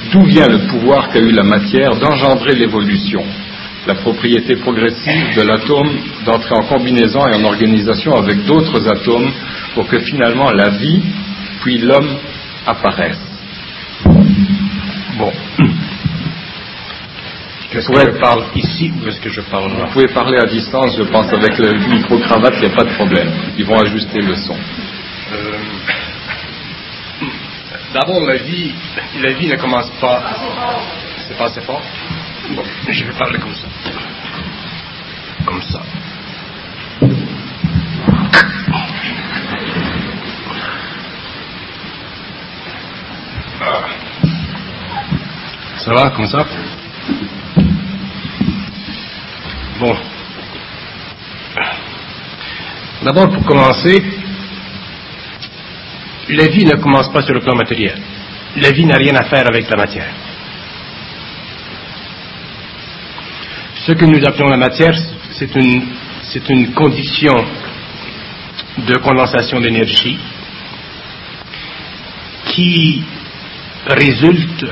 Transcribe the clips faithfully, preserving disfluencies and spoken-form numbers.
d'où vient le pouvoir qu'a eu la matière d'engendrer l'évolution, la propriété progressive de l'atome d'entrer en combinaison et en organisation avec d'autres atomes pour que finalement la vie puis l'homme apparaissent. Bon. Est-ce que je parle ici ou est-ce que je parle là? Vous pouvez parler à distance, je pense, avec le micro-cravate, il n'y a pas de problème. Ils vont ajuster le son. Euh, D'abord, la vie, la vie ne commence pas... C'est pas assez fort? Bon, je vais parler comme ça. Comme ça. Ça va, comme ça? Bon. D'abord, pour commencer, la vie ne commence pas sur le plan matériel. La vie n'a rien à faire avec la matière. Ce que nous appelons la matière, c'est une, c'est une condition de condensation d'énergie qui résulte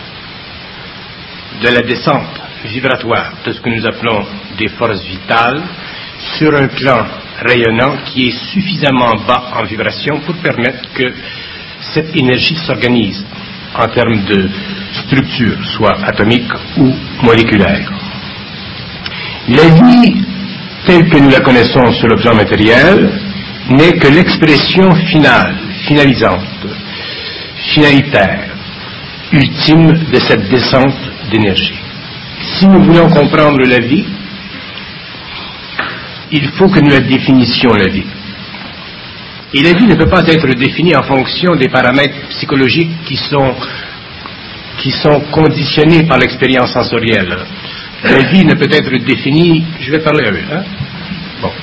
de la descente vibratoire de ce que nous appelons des forces vitales sur un plan rayonnant qui est suffisamment bas en vibration pour permettre que cette énergie s'organise en termes de structure, soit atomique ou moléculaire. La vie, telle que nous la connaissons sur le plan matériel, n'est que l'expression finale, finalisante, finalitaire, ultime de cette descente d'énergie. Si nous voulons comprendre la vie, il faut que nous la définissions, la vie. Et la vie ne peut pas être définie en fonction des paramètres psychologiques qui sont, qui sont conditionnés par l'expérience sensorielle. La vie ne peut être définie... Je vais parler à eux, hein? Bon.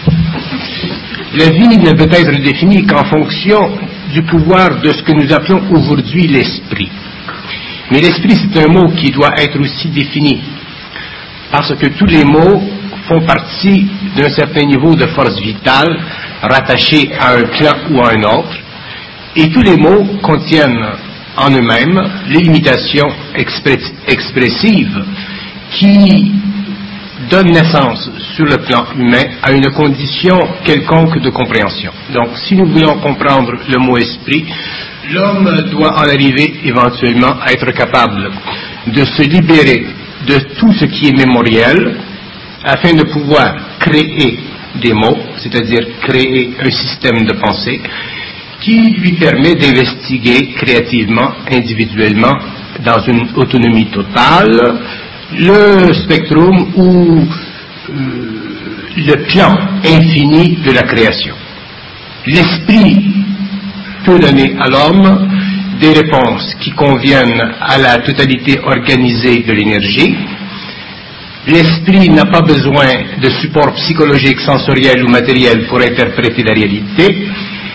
La vie ne peut être définie qu'en fonction du pouvoir de ce que nous appelons aujourd'hui l'esprit. Mais l'esprit, c'est un mot qui doit être aussi défini, parce que tous les mots font partie d'un certain niveau de force vitale rattachée à un plan ou à un autre, et tous les mots contiennent en eux-mêmes les limitations expre- expressives qui donnent naissance sur le plan humain à une condition quelconque de compréhension. Donc, si nous voulons comprendre le mot esprit, l'homme doit en arriver éventuellement à être capable de se libérer de tout ce qui est mémoriel afin de pouvoir créer des mots, c'est-à-dire créer un système de pensée qui lui permet d'investiguer créativement, individuellement, dans une autonomie totale, le spectrum ou euh, le plan infini de la création. L'esprit peut donner à l'homme des réponses qui conviennent à la totalité organisée de l'énergie. L'esprit n'a pas besoin de support psychologique, sensoriel ou matériel pour interpréter la réalité,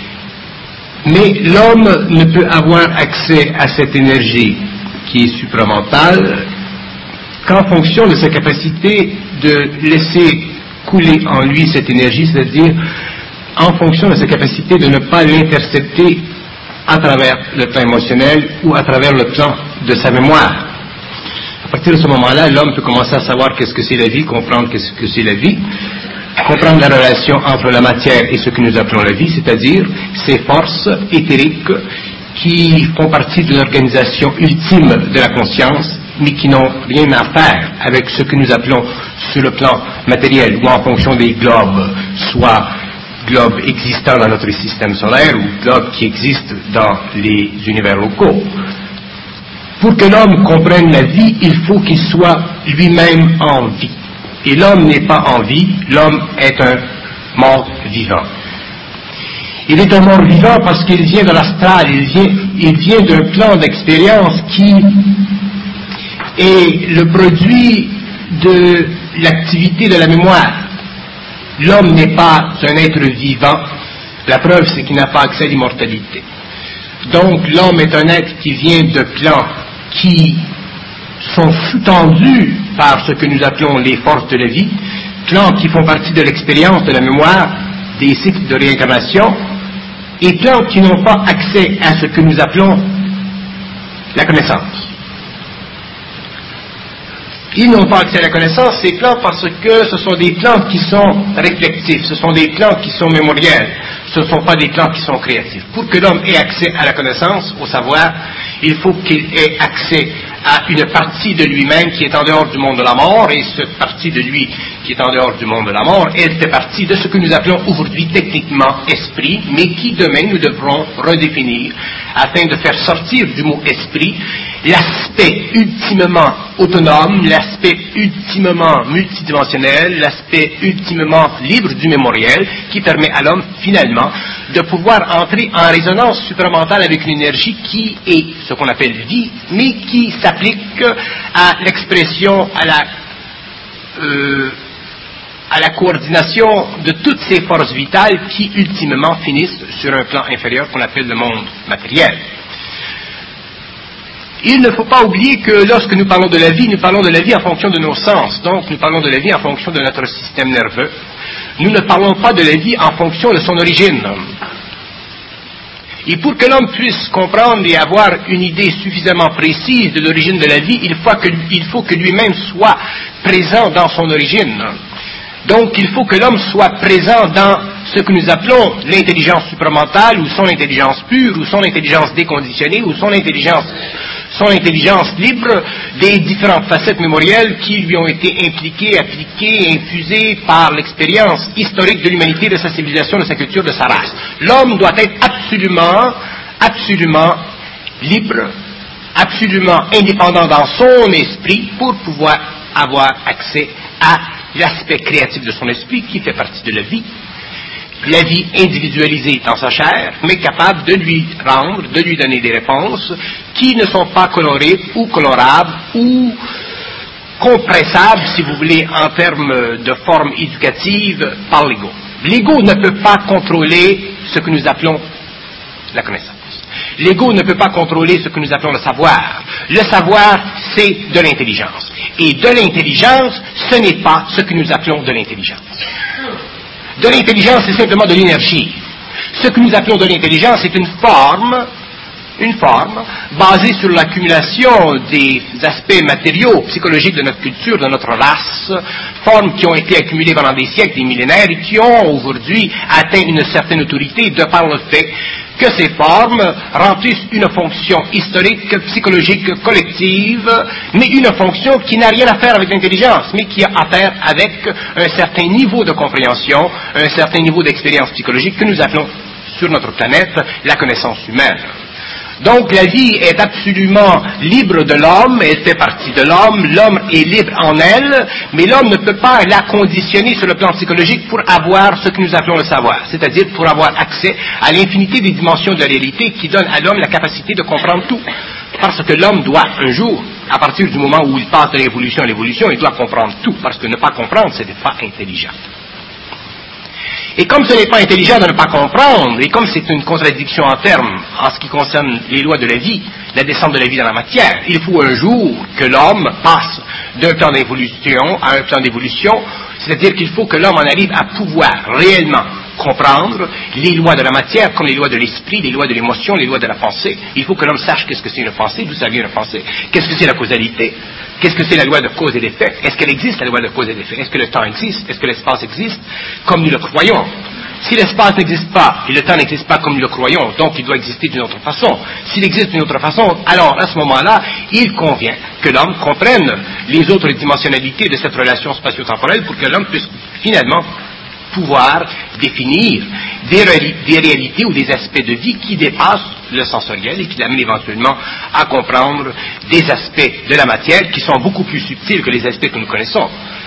mais l'homme ne peut avoir accès à cette énergie qui est supramentale qu'en fonction de sa capacité de laisser couler en lui cette énergie, c'est-à-dire en fonction de sa capacité de ne pas l'intercepter à travers le plan émotionnel ou à travers le plan de sa mémoire. À partir de ce moment-là, l'homme peut commencer à savoir qu'est-ce que c'est la vie, comprendre qu'est-ce que c'est la vie, comprendre la relation entre la matière et ce que nous appelons la vie, c'est-à-dire ces forces éthériques qui font partie de l'organisation ultime de la conscience, mais qui n'ont rien à faire avec ce que nous appelons sur le plan matériel ou en fonction des globes, soit globes existants dans notre système solaire ou globes qui existent dans les univers locaux. Pour que l'homme comprenne la vie, il faut qu'il soit lui-même en vie. Et l'homme n'est pas en vie, l'homme est un mort vivant. Il est un mort vivant parce qu'il vient de l'astral, il vient, il vient d'un plan d'expérience qui est le produit de l'activité de la mémoire. L'homme n'est pas un être vivant, la preuve c'est qu'il n'a pas accès à l'immortalité. Donc l'homme est un être qui vient de plans qui sont sous-tendus par ce que nous appelons les forces de la vie, plans qui font partie de l'expérience de la mémoire, des cycles de réincarnation, et plans qui n'ont pas accès à ce que nous appelons la connaissance. Ils n'ont pas accès à la connaissance, ces plans, parce que ce sont des plans qui sont réflexifs, ce sont des plans qui sont mémoriels, ce ne sont pas des plans qui sont créatifs. Pour que l'homme ait accès à la connaissance, au savoir, il faut qu'il ait accès à une partie de lui-même qui est en dehors du monde de la mort, et cette partie de lui qui est en dehors du monde de la mort, elle fait partie de ce que nous appelons aujourd'hui techniquement esprit, mais qui demain nous devrons redéfinir afin de faire sortir du mot esprit l'aspect ultimement autonome, l'aspect ultimement multidimensionnel, l'aspect ultimement libre du mémoriel, qui permet à l'homme finalement de pouvoir entrer en résonance supramentale avec une énergie qui est ce qu'on appelle vie, mais qui s'applique à l'expression, à la euh, à la coordination de toutes ces forces vitales qui ultimement finissent sur un plan inférieur qu'on appelle le monde matériel. Il ne faut pas oublier que lorsque nous parlons de la vie, nous parlons de la vie en fonction de nos sens, donc nous parlons de la vie en fonction de notre système nerveux. Nous ne parlons pas de la vie en fonction de son origine. Et pour que l'homme puisse comprendre et avoir une idée suffisamment précise de l'origine de la vie, il faut que, il faut que lui-même soit présent dans son origine. Donc il faut que l'homme soit présent dans ce que nous appelons l'intelligence supramentale, ou son intelligence pure, ou son intelligence déconditionnée, ou son intelligence, son intelligence libre des différentes facettes mémorielles qui lui ont été impliquées, appliquées, infusées par l'expérience historique de l'humanité, de sa civilisation, de sa culture, de sa race. L'homme doit être absolument, absolument libre, absolument indépendant dans son esprit pour pouvoir avoir accès à l'aspect créatif de son esprit qui fait partie de la vie, la vie individualisée dans sa chair, mais capable de lui rendre, de lui donner des réponses qui ne sont pas colorées ou colorables ou compressables, si vous voulez, en termes de forme éducative par l'ego. L'ego ne peut pas contrôler ce que nous appelons la connaissance. L'ego ne peut pas contrôler ce que nous appelons le savoir. Le savoir, c'est de l'intelligence. Et de l'intelligence, ce n'est pas ce que nous appelons de l'intelligence. De l'intelligence, c'est simplement de l'énergie. Ce que nous appelons de l'intelligence, c'est une forme, une forme basée sur l'accumulation des aspects matériaux, psychologiques de notre culture, de notre race, formes qui ont été accumulées pendant des siècles, des millénaires, et qui ont aujourd'hui atteint une certaine autorité de par le fait que ces formes remplissent une fonction historique, psychologique, collective, mais une fonction qui n'a rien à faire avec l'intelligence, mais qui a à faire avec un certain niveau de compréhension, un certain niveau d'expérience psychologique que nous appelons sur notre planète la connaissance humaine. Donc la vie est absolument libre de l'homme, elle fait partie de l'homme, l'homme est libre en elle, mais l'homme ne peut pas la conditionner sur le plan psychologique pour avoir ce que nous appelons le savoir, c'est-à-dire pour avoir accès à l'infinité des dimensions de la réalité qui donnent à l'homme la capacité de comprendre tout. Parce que l'homme doit un jour, à partir du moment où il passe de l'évolution à l'évolution, il doit comprendre tout, parce que ne pas comprendre, ce n'est pas intelligent. Et comme ce n'est pas intelligent de ne pas comprendre, et comme c'est une contradiction en termes en ce qui concerne les lois de la vie, la descente de la vie dans la matière, il faut un jour que l'homme passe d'un plan d'évolution à un plan d'évolution, c'est-à-dire qu'il faut que l'homme en arrive à pouvoir réellement comprendre les lois de la matière comme les lois de l'esprit, les lois de l'émotion, les lois de la pensée. Il faut que l'homme sache qu'est-ce que c'est une pensée, d'où ça vient une pensée, qu'est-ce que c'est la causalité, qu'est-ce que c'est la loi de cause et d'effet, est-ce qu'elle existe la loi de cause et d'effet, est-ce que le temps existe, est-ce que l'espace existe comme nous le croyons. Si l'espace n'existe pas et le temps n'existe pas comme nous le croyons, donc il doit exister d'une autre façon. S'il existe d'une autre façon, alors à ce moment-là, il convient que l'homme comprenne les autres dimensionnalités de cette relation spatio-temporelle pour que l'homme puisse finalement pouvoir définir des, réali- des réalités ou des aspects de vie qui dépassent le sensoriel et qui l'amènent éventuellement à comprendre des aspects de la matière qui sont beaucoup plus subtils que les aspects que nous connaissons.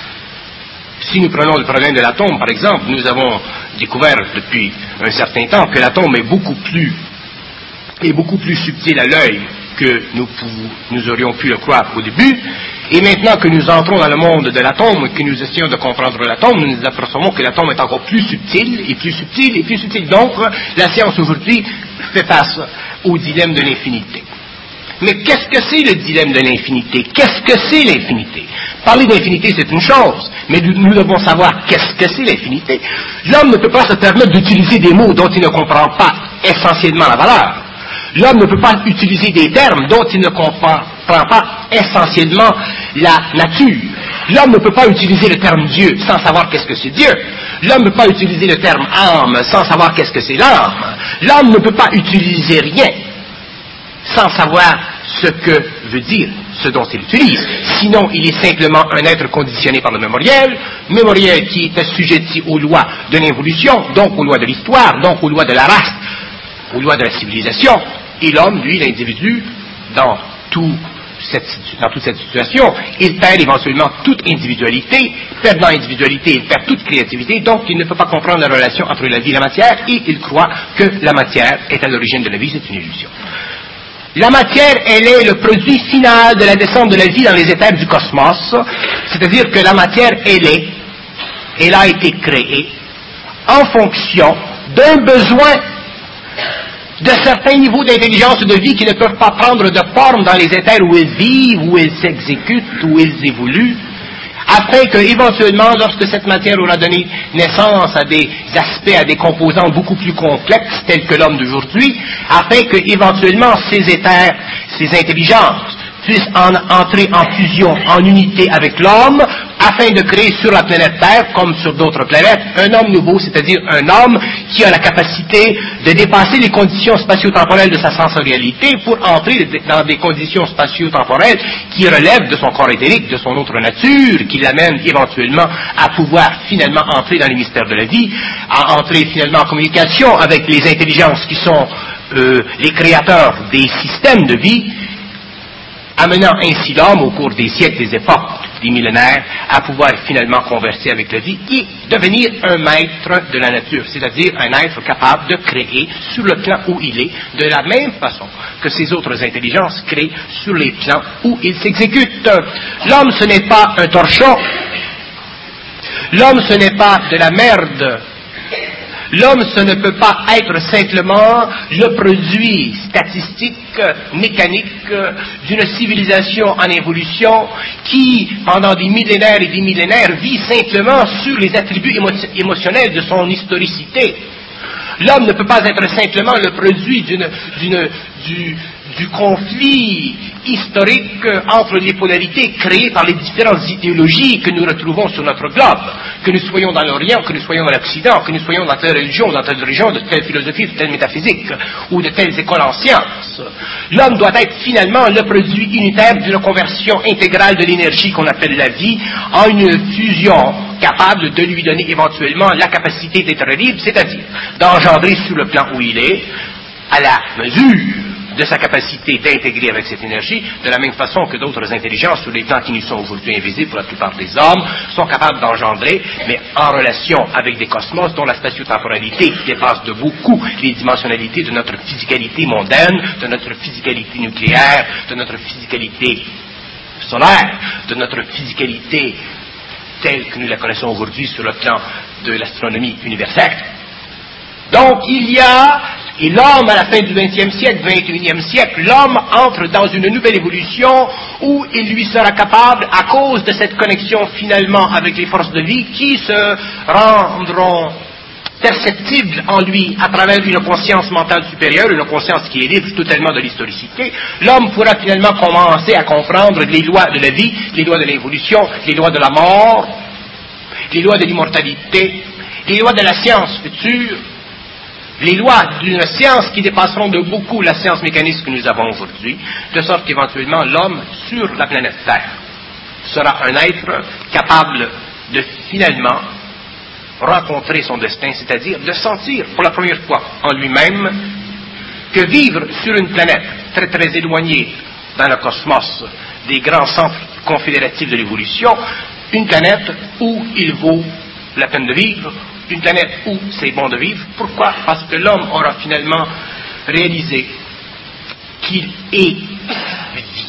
Si nous prenons le problème de l'atome, par exemple, nous avons découvert depuis un certain temps que l'atome est beaucoup plus, est beaucoup plus subtil à l'œil que nous, nous aurions pu le croire au début. Et maintenant que nous entrons dans le monde de l'atome et que nous essayons de comprendre l'atome, nous nous apercevons que l'atome est encore plus subtil et plus subtil et plus subtil. Donc, la science aujourd'hui fait face au dilemme de l'infinité. Mais qu'est-ce que c'est le dilemme de l'infinité? Qu'est-ce que c'est l'infinité? Parler d'infinité, c'est une chose, mais nous devons savoir qu'est-ce que c'est l'infinité. L'homme ne peut pas se permettre d'utiliser des mots dont il ne comprend pas essentiellement la valeur. L'homme ne peut pas utiliser des termes dont il ne comprend pas essentiellement la nature. L'homme ne peut pas utiliser le terme Dieu sans savoir qu'est-ce que c'est Dieu. L'homme ne peut pas utiliser le terme âme sans savoir qu'est-ce que c'est l'âme. L'homme ne peut pas utiliser rien sans savoir ce que veut dire ce dont il utilise. Sinon, il est simplement un être conditionné par le mémoriel, mémoriel qui est assujetti aux lois de l'évolution, donc aux lois de l'histoire, donc aux lois de la race, aux lois de la civilisation. Et l'homme, lui, l'individu, dans, tout cette, dans toute cette situation, il perd éventuellement toute individualité. Perdant individualité, il perd toute créativité, donc il ne peut pas comprendre la relation entre la vie et la matière, et il croit que la matière est à l'origine de la vie, c'est une illusion. La matière, elle est le produit final de la descente de la vie dans les éthers du cosmos, c'est-à-dire que la matière, elle est, elle a été créée en fonction d'un besoin de certains niveaux d'intelligence et de vie qui ne peuvent pas prendre de forme dans les éthers où ils vivent, où ils s'exécutent, où ils évoluent, afin que, éventuellement, lorsque cette matière aura donné naissance à des aspects, à des composants beaucoup plus complexes, tels que l'homme d'aujourd'hui, afin que, éventuellement, ces éthers, ces intelligences, puissent en, entrer en fusion, en unité avec l'homme, afin de créer sur la planète Terre, comme sur d'autres planètes, un homme nouveau, c'est-à-dire un homme qui a la capacité de dépasser les conditions spatio-temporelles de sa sensorialité pour entrer dans des conditions spatio-temporelles qui relèvent de son corps éthérique, de son autre nature, qui l'amènent éventuellement à pouvoir finalement entrer dans les mystères de la vie, à entrer finalement en communication avec les intelligences qui sont euh, les créateurs des systèmes de vie, amenant ainsi l'homme au cours des siècles, des époques, des millénaires, à pouvoir finalement converser avec la vie et devenir un maître de la nature, c'est-à-dire un être capable de créer sur le plan où il est, de la même façon que ces autres intelligences créent sur les plans où ils s'exécutent. L'homme, ce n'est pas un torchon. L'homme, ce n'est pas de la merde. L'homme, ce ne peut pas être simplement le produit statistique, mécanique d'une civilisation en évolution qui, pendant des millénaires et des millénaires, vit simplement sur les attributs émo- émotionnels de son historicité. L'homme ne peut pas être simplement le produit d'une, d'une, du, du conflit historique entre les polarités créées par les différentes idéologies que nous retrouvons sur notre globe, que nous soyons dans l'Orient, que nous soyons dans l'Occident, que nous soyons dans telle religion, dans telle religion, de telle philosophie, de telle métaphysique, ou de telles écoles en sciences. L'homme doit être finalement le produit unitaire d'une conversion intégrale de l'énergie qu'on appelle la vie en une fusion capable de lui donner éventuellement la capacité d'être libre, c'est-à-dire d'engendrer sur le plan où il est, à la mesure de sa capacité d'intégrer avec cette énergie, de la même façon que d'autres intelligences sur les plans qui nous sont aujourd'hui invisibles pour la plupart des hommes, sont capables d'engendrer, mais en relation avec des cosmos dont la spatio-temporalité dépasse de beaucoup les dimensionnalités de notre physicalité mondaine, de notre physicalité nucléaire, de notre physicalité solaire, de notre physicalité telle que nous la connaissons aujourd'hui sur le plan de l'astronomie universelle. Donc il y a, et l'homme à la fin du vingtième siècle, vingt et unième siècle, l'homme entre dans une nouvelle évolution où il lui sera capable, à cause de cette connexion finalement avec les forces de vie qui se rendront perceptibles en lui à travers une conscience mentale supérieure, une conscience qui est libre totalement de l'historicité, l'homme pourra finalement commencer à comprendre les lois de la vie, les lois de l'évolution, les lois de la mort, les lois de l'immortalité, les lois de la science future, les lois d'une science qui dépasseront de beaucoup la science mécanique que nous avons aujourd'hui, de sorte qu'éventuellement l'homme sur la planète Terre sera un être capable de finalement rencontrer son destin, c'est-à-dire de sentir pour la première fois en lui-même que vivre sur une planète très très éloignée dans le cosmos des grands centres confédératifs de l'évolution, une planète où il vaut la peine de vivre, une planète où c'est bon de vivre. Pourquoi? Parce que l'homme aura finalement réalisé qu'il est vie.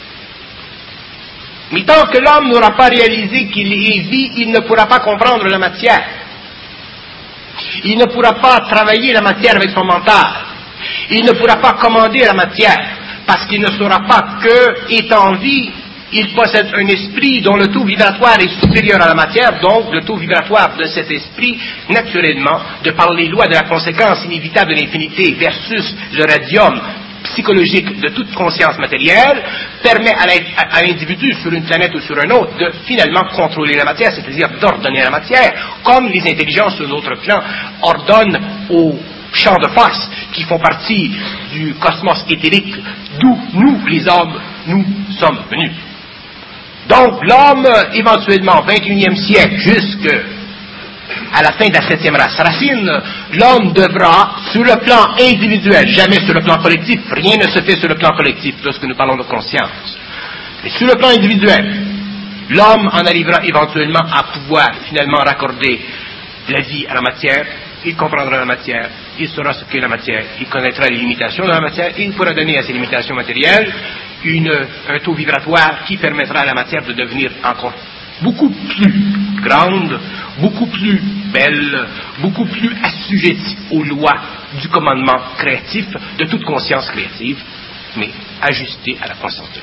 Mais tant que l'homme n'aura pas réalisé qu'il est vie, il ne pourra pas comprendre la matière. Il ne pourra pas travailler la matière avec son mental. Il ne pourra pas commander la matière, parce qu'il ne saura pas que, étant vie, il possède un esprit dont le taux vibratoire est supérieur à la matière, donc le taux vibratoire de cet esprit, naturellement, de par les lois de la conséquence inévitable de l'infinité versus le radium psychologique de toute conscience matérielle permet à l'individu sur une planète ou sur un autre de finalement contrôler la matière, c'est-à-dire d'ordonner la matière, comme les intelligences sur d'autres plans ordonnent aux champs de force qui font partie du cosmos éthérique d'où nous, les hommes, nous sommes venus. Donc l'homme, éventuellement, vingt et unième siècle, jusqu'à la fin de la septième race racine, l'homme devra, sur le plan individuel, jamais sur le plan collectif, rien ne se fait sur le plan collectif lorsque nous parlons de conscience, mais sur le plan individuel, l'homme en arrivera éventuellement à pouvoir finalement raccorder la vie à la matière. Il comprendra la matière, il saura ce qu'est la matière, il connaîtra les limitations de la matière, et il pourra donner à ces limitations matérielles une, un taux vibratoire qui permettra à la matière de devenir encore beaucoup plus grande, beaucoup plus belle, beaucoup plus assujettie aux lois du commandement créatif de toute conscience créative, mais ajustée à la conscience de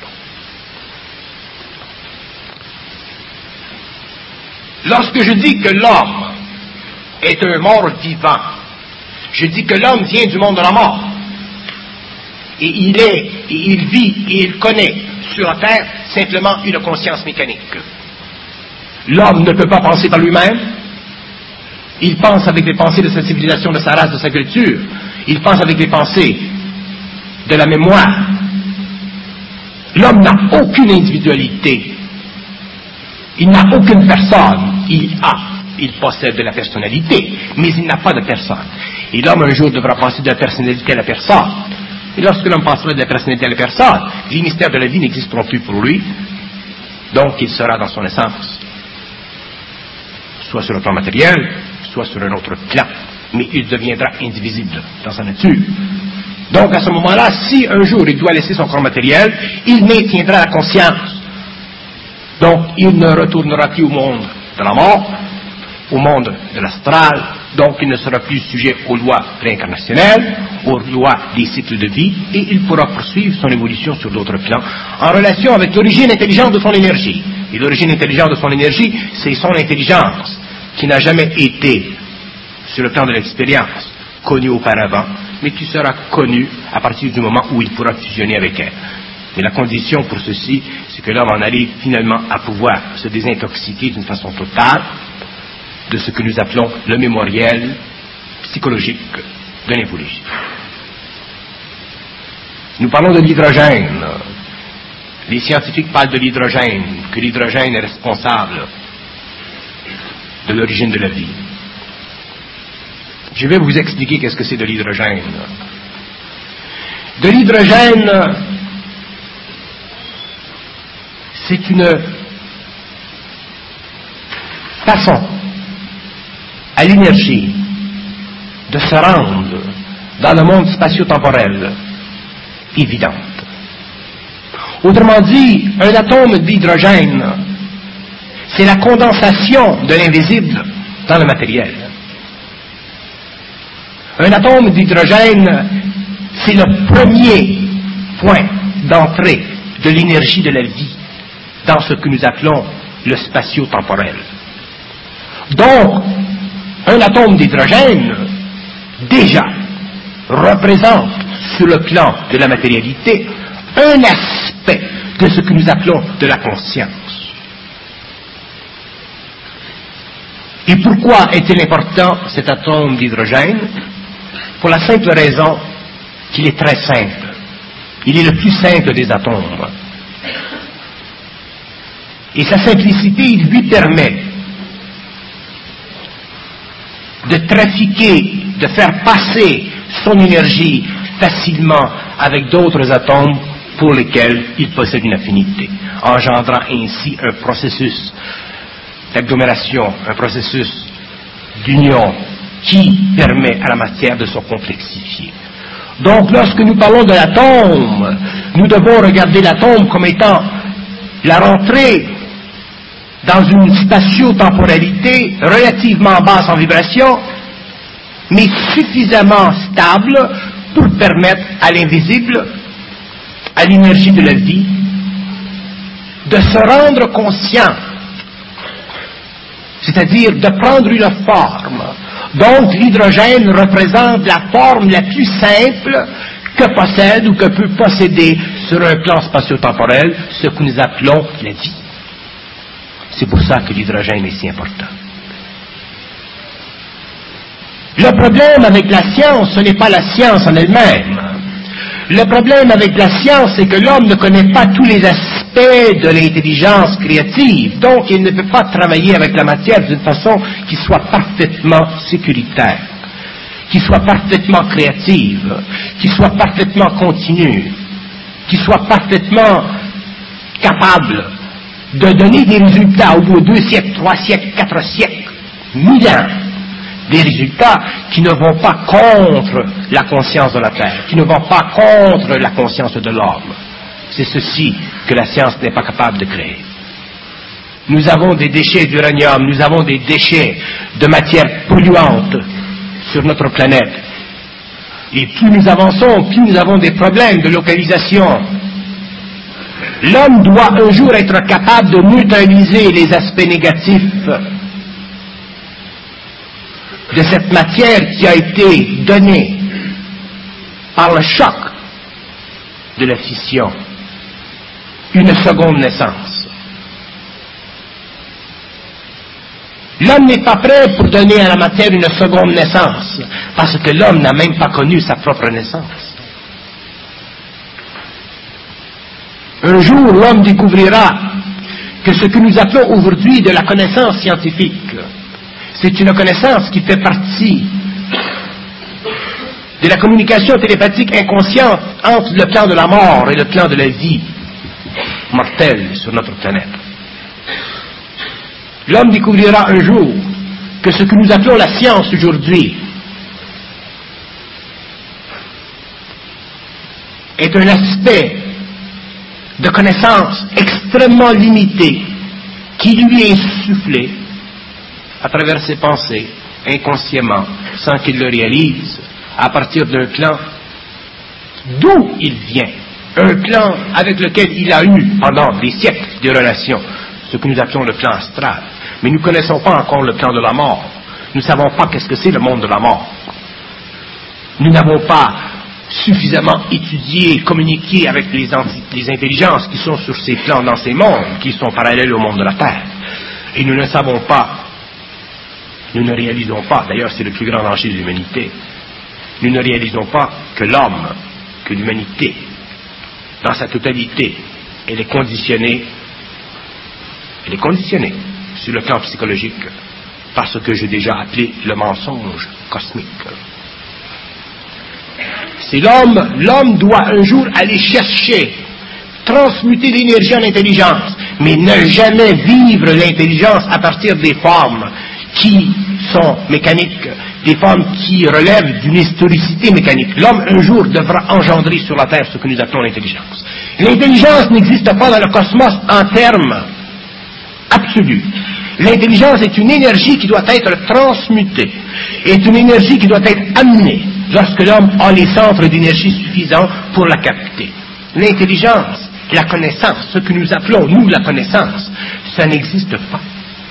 l'homme. Lorsque je dis que l'homme est un mort vivant, je dis que l'homme vient du monde de la mort, et il est, et il vit, et il connaît sur la terre simplement une conscience mécanique. L'homme ne peut pas penser par lui-même, il pense avec les pensées de sa civilisation, de sa race, de sa culture, il pense avec les pensées de la mémoire. L'homme n'a aucune individualité, il n'a aucune personne, il a il possède de la personnalité, mais il n'a pas de personne. Et l'homme un jour devra passer de la personnalité à la personne. Et lorsque l'homme passera de la personnalité à la personne, les mystères de la vie n'existeront plus pour lui, donc il sera dans son essence, soit sur le plan matériel, soit sur un autre plan, mais il deviendra indivisible dans sa nature. Donc à ce moment-là, si un jour il doit laisser son corps matériel, il maintiendra la conscience. Donc il ne retournera plus au monde de la mort, au monde de l'astral, donc il ne sera plus sujet aux lois réincarnationnelles, aux lois des cycles de vie, et il pourra poursuivre son évolution sur d'autres plans, en relation avec l'origine intelligente de son énergie. Et l'origine intelligente de son énergie, c'est son intelligence, qui n'a jamais été, sur le plan de l'expérience, connue auparavant, mais qui sera connue à partir du moment où il pourra fusionner avec elle. Mais la condition pour ceci, c'est que l'homme en arrive finalement à pouvoir se désintoxiquer d'une façon totale de ce que nous appelons le mémoriel psychologique de l'évolution. Nous parlons de l'hydrogène. Les scientifiques parlent de l'hydrogène, que l'hydrogène est responsable de l'origine de la vie. Je vais vous expliquer qu'est-ce que c'est de l'hydrogène. De l'hydrogène, c'est une façon à l'énergie de se rendre dans le monde spatio-temporel évidente. Autrement dit, un atome d'hydrogène, c'est la condensation de l'invisible dans le matériel. Un atome d'hydrogène, c'est le premier point d'entrée de l'énergie de la vie dans ce que nous appelons le spatio-temporel. Donc, un atome d'hydrogène, déjà, représente, sur le plan de la matérialité, un aspect de ce que nous appelons de la conscience. Et pourquoi est-il important, cet atome d'hydrogène? Pour la simple raison qu'il est très simple. Il est le plus simple des atomes. Et sa simplicité, il lui permet de trafiquer, de faire passer son énergie facilement avec d'autres atomes pour lesquels il possède une affinité, engendrant ainsi un processus d'agglomération, un processus d'union qui permet à la matière de se complexifier. Donc lorsque nous parlons de l'atome, nous devons regarder l'atome comme étant la rentrée dans une spatio-temporalité relativement basse en vibration, mais suffisamment stable pour permettre à l'invisible, à l'énergie de la vie, de se rendre conscient, c'est-à-dire de prendre une forme. Donc l'hydrogène représente la forme la plus simple que possède ou que peut posséder sur un plan spatio-temporel ce que nous appelons la vie. C'est pour ça que l'hydrogène est si important. Le problème avec la science, ce n'est pas la science en elle-même. Le problème avec la science, c'est que l'homme ne connaît pas tous les aspects de l'intelligence créative, donc il ne peut pas travailler avec la matière d'une façon qui soit parfaitement sécuritaire, qui soit parfaitement créative, qui soit parfaitement continue, qui soit parfaitement capable de donner des résultats au bout de deux siècles, trois siècles, quatre siècles, mille ans. Des résultats qui ne vont pas contre la conscience de la Terre, qui ne vont pas contre la conscience de l'homme. C'est ceci que la science n'est pas capable de créer. Nous avons des déchets d'uranium, nous avons des déchets de matière polluante sur notre planète. Et plus nous avançons, plus nous avons des problèmes de localisation. L'homme doit un jour être capable de neutraliser les aspects négatifs de cette matière qui a été donnée par le choc de la fission, une seconde naissance. L'homme n'est pas prêt pour donner à la matière une seconde naissance, parce que l'homme n'a même pas connu sa propre naissance. Un jour, l'homme découvrira que ce que nous appelons aujourd'hui de la connaissance scientifique, c'est une connaissance qui fait partie de la communication télépathique inconsciente entre le plan de la mort et le plan de la vie mortelle sur notre planète. L'homme découvrira un jour que ce que nous appelons la science aujourd'hui est un aspect de connaissance extrêmement limité qui lui est soufflé à travers ses pensées, inconsciemment, sans qu'il le réalise, à partir d'un plan d'où il vient, un plan avec lequel il a eu, pendant des siècles, des relations, ce que nous appelons le plan astral. Mais nous ne connaissons pas encore le plan de la mort. Nous ne savons pas qu'est-ce que c'est le monde de la mort. Nous n'avons pas suffisamment étudié et communiqué avec les, les intelligences qui sont sur ces plans dans ces mondes, qui sont parallèles au monde de la Terre. Et nous ne savons pas, nous ne réalisons pas, d'ailleurs c'est le plus grand danger de l'humanité, nous ne réalisons pas que l'homme, que l'humanité, dans sa totalité, elle est conditionnée, elle est conditionnée sur le plan psychologique par ce que j'ai déjà appelé le mensonge cosmique. C'est l'homme, l'homme doit un jour aller chercher, transmuter l'énergie en intelligence, mais ne jamais vivre l'intelligence à partir des formes qui sont mécaniques, des formes qui relèvent d'une historicité mécanique. L'homme un jour devra engendrer sur la Terre ce que nous appelons l'intelligence. L'intelligence n'existe pas dans le cosmos en termes absolus. L'intelligence est une énergie qui doit être transmutée, est une énergie qui doit être amenée lorsque l'homme a les centres d'énergie suffisants pour la capter. L'intelligence, la connaissance, ce que nous appelons, nous, la connaissance, ça n'existe pas.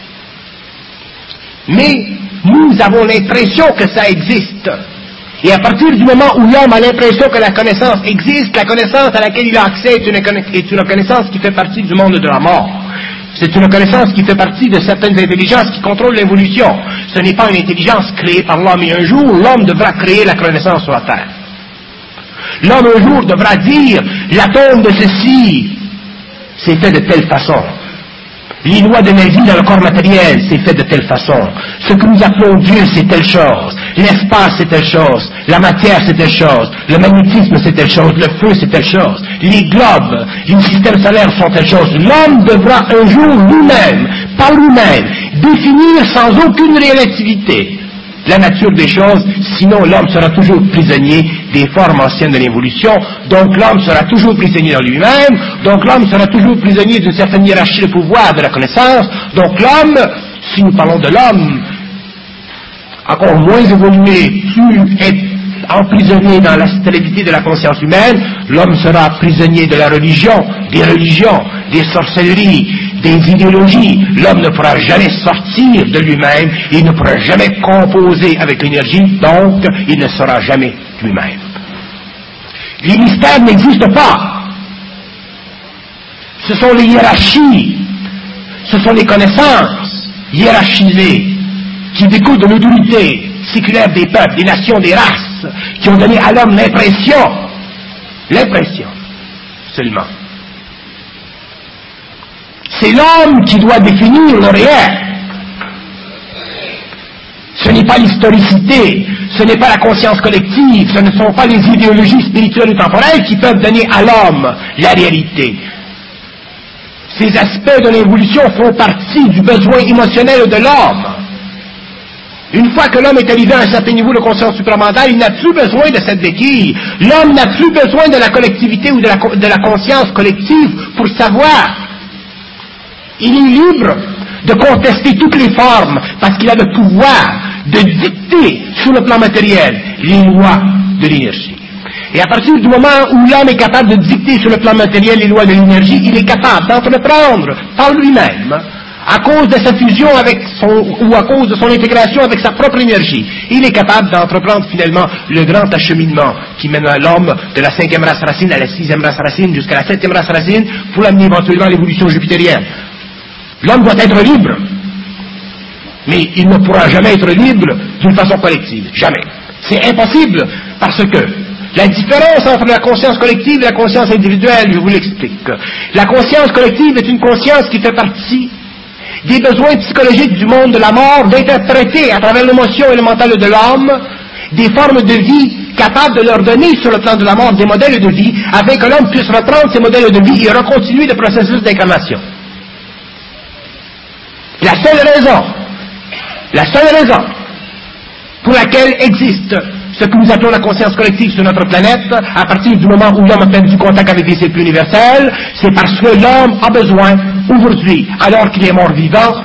Mais nous avons l'impression que ça existe. Et à partir du moment où l'homme a l'impression que la connaissance existe, la connaissance à laquelle il a accès est une, est une connaissance qui fait partie du monde de la mort. C'est une connaissance qui fait partie de certaines intelligences qui contrôlent l'évolution. Ce n'est pas une intelligence créée par l'homme. Et un jour, l'homme devra créer la connaissance sur la Terre. L'homme un jour devra dire, l'atome de ceci, c'est fait de telle façon. Les lois de la vie dans le corps matériel, c'est fait de telle façon. Ce que nous appelons Dieu, c'est telle chose. L'espace, c'est telle chose. La matière, c'est telle chose. Le magnétisme, c'est telle chose. Le feu, c'est telle chose. Les globes, les systèmes solaires sont telle chose. L'homme devra un jour lui-même, par lui-même, définir sans aucune relativité la nature des choses, sinon l'homme sera toujours prisonnier des formes anciennes de l'évolution, donc l'homme sera toujours prisonnier de lui-même, donc l'homme sera toujours prisonnier d'une certaine hiérarchie de pouvoir de la connaissance, donc l'homme, si nous parlons de l'homme, encore moins évolué, plus est emprisonné dans la stabilité de la conscience humaine, l'homme sera prisonnier de la religion, des religions, des sorcelleries, des idéologies. L'homme ne pourra jamais sortir de lui-même, il ne pourra jamais composer avec l'énergie, donc il ne sera jamais lui-même. Les mystères n'existent pas. Ce sont les hiérarchies, ce sont les connaissances hiérarchisées qui découlent de l'autorité séculaire des peuples, des nations, des races, qui ont donné à l'homme l'impression, l'impression seulement. C'est l'homme qui doit définir le réel. Ce n'est pas l'historicité, ce n'est pas la conscience collective, ce ne sont pas les idéologies spirituelles ou temporelles qui peuvent donner à l'homme la réalité. Ces aspects de l'évolution font partie du besoin émotionnel de l'homme. Une fois que l'homme est arrivé à un certain niveau de conscience supramentale, il n'a plus besoin de cette béquille. L'homme n'a plus besoin de la collectivité ou de la, de la conscience collective pour savoir. Il est libre de contester toutes les formes parce qu'il a le pouvoir de dicter sur le plan matériel les lois de l'énergie. Et à partir du moment où l'homme est capable de dicter sur le plan matériel les lois de l'énergie, il est capable d'entreprendre par lui-même, à cause de sa fusion avec son, ou à cause de son intégration avec sa propre énergie, il est capable d'entreprendre finalement le grand acheminement qui mène à l'homme de la cinquième race racine à la sixième race racine jusqu'à la septième race racine pour l'amener éventuellement à l'évolution jupitérienne. L'homme doit être libre, mais il ne pourra jamais être libre d'une façon collective, jamais. C'est impossible parce que la différence entre la conscience collective et la conscience individuelle, je vous l'explique. La conscience collective est une conscience qui fait partie des besoins psychologiques du monde de la mort, d'interpréter à travers l'émotion et le mental de l'homme des formes de vie capables de leur donner sur le plan de la mort des modèles de vie, afin que l'homme puisse reprendre ces modèles de vie et recontinuer le processus d'incarnation. La seule raison, la seule raison pour laquelle existe ce que nous appelons la conscience collective sur notre planète, à partir du moment où l'homme a perdu contact avec les cycles universels, c'est parce que l'homme a besoin, aujourd'hui, alors qu'il est mort vivant,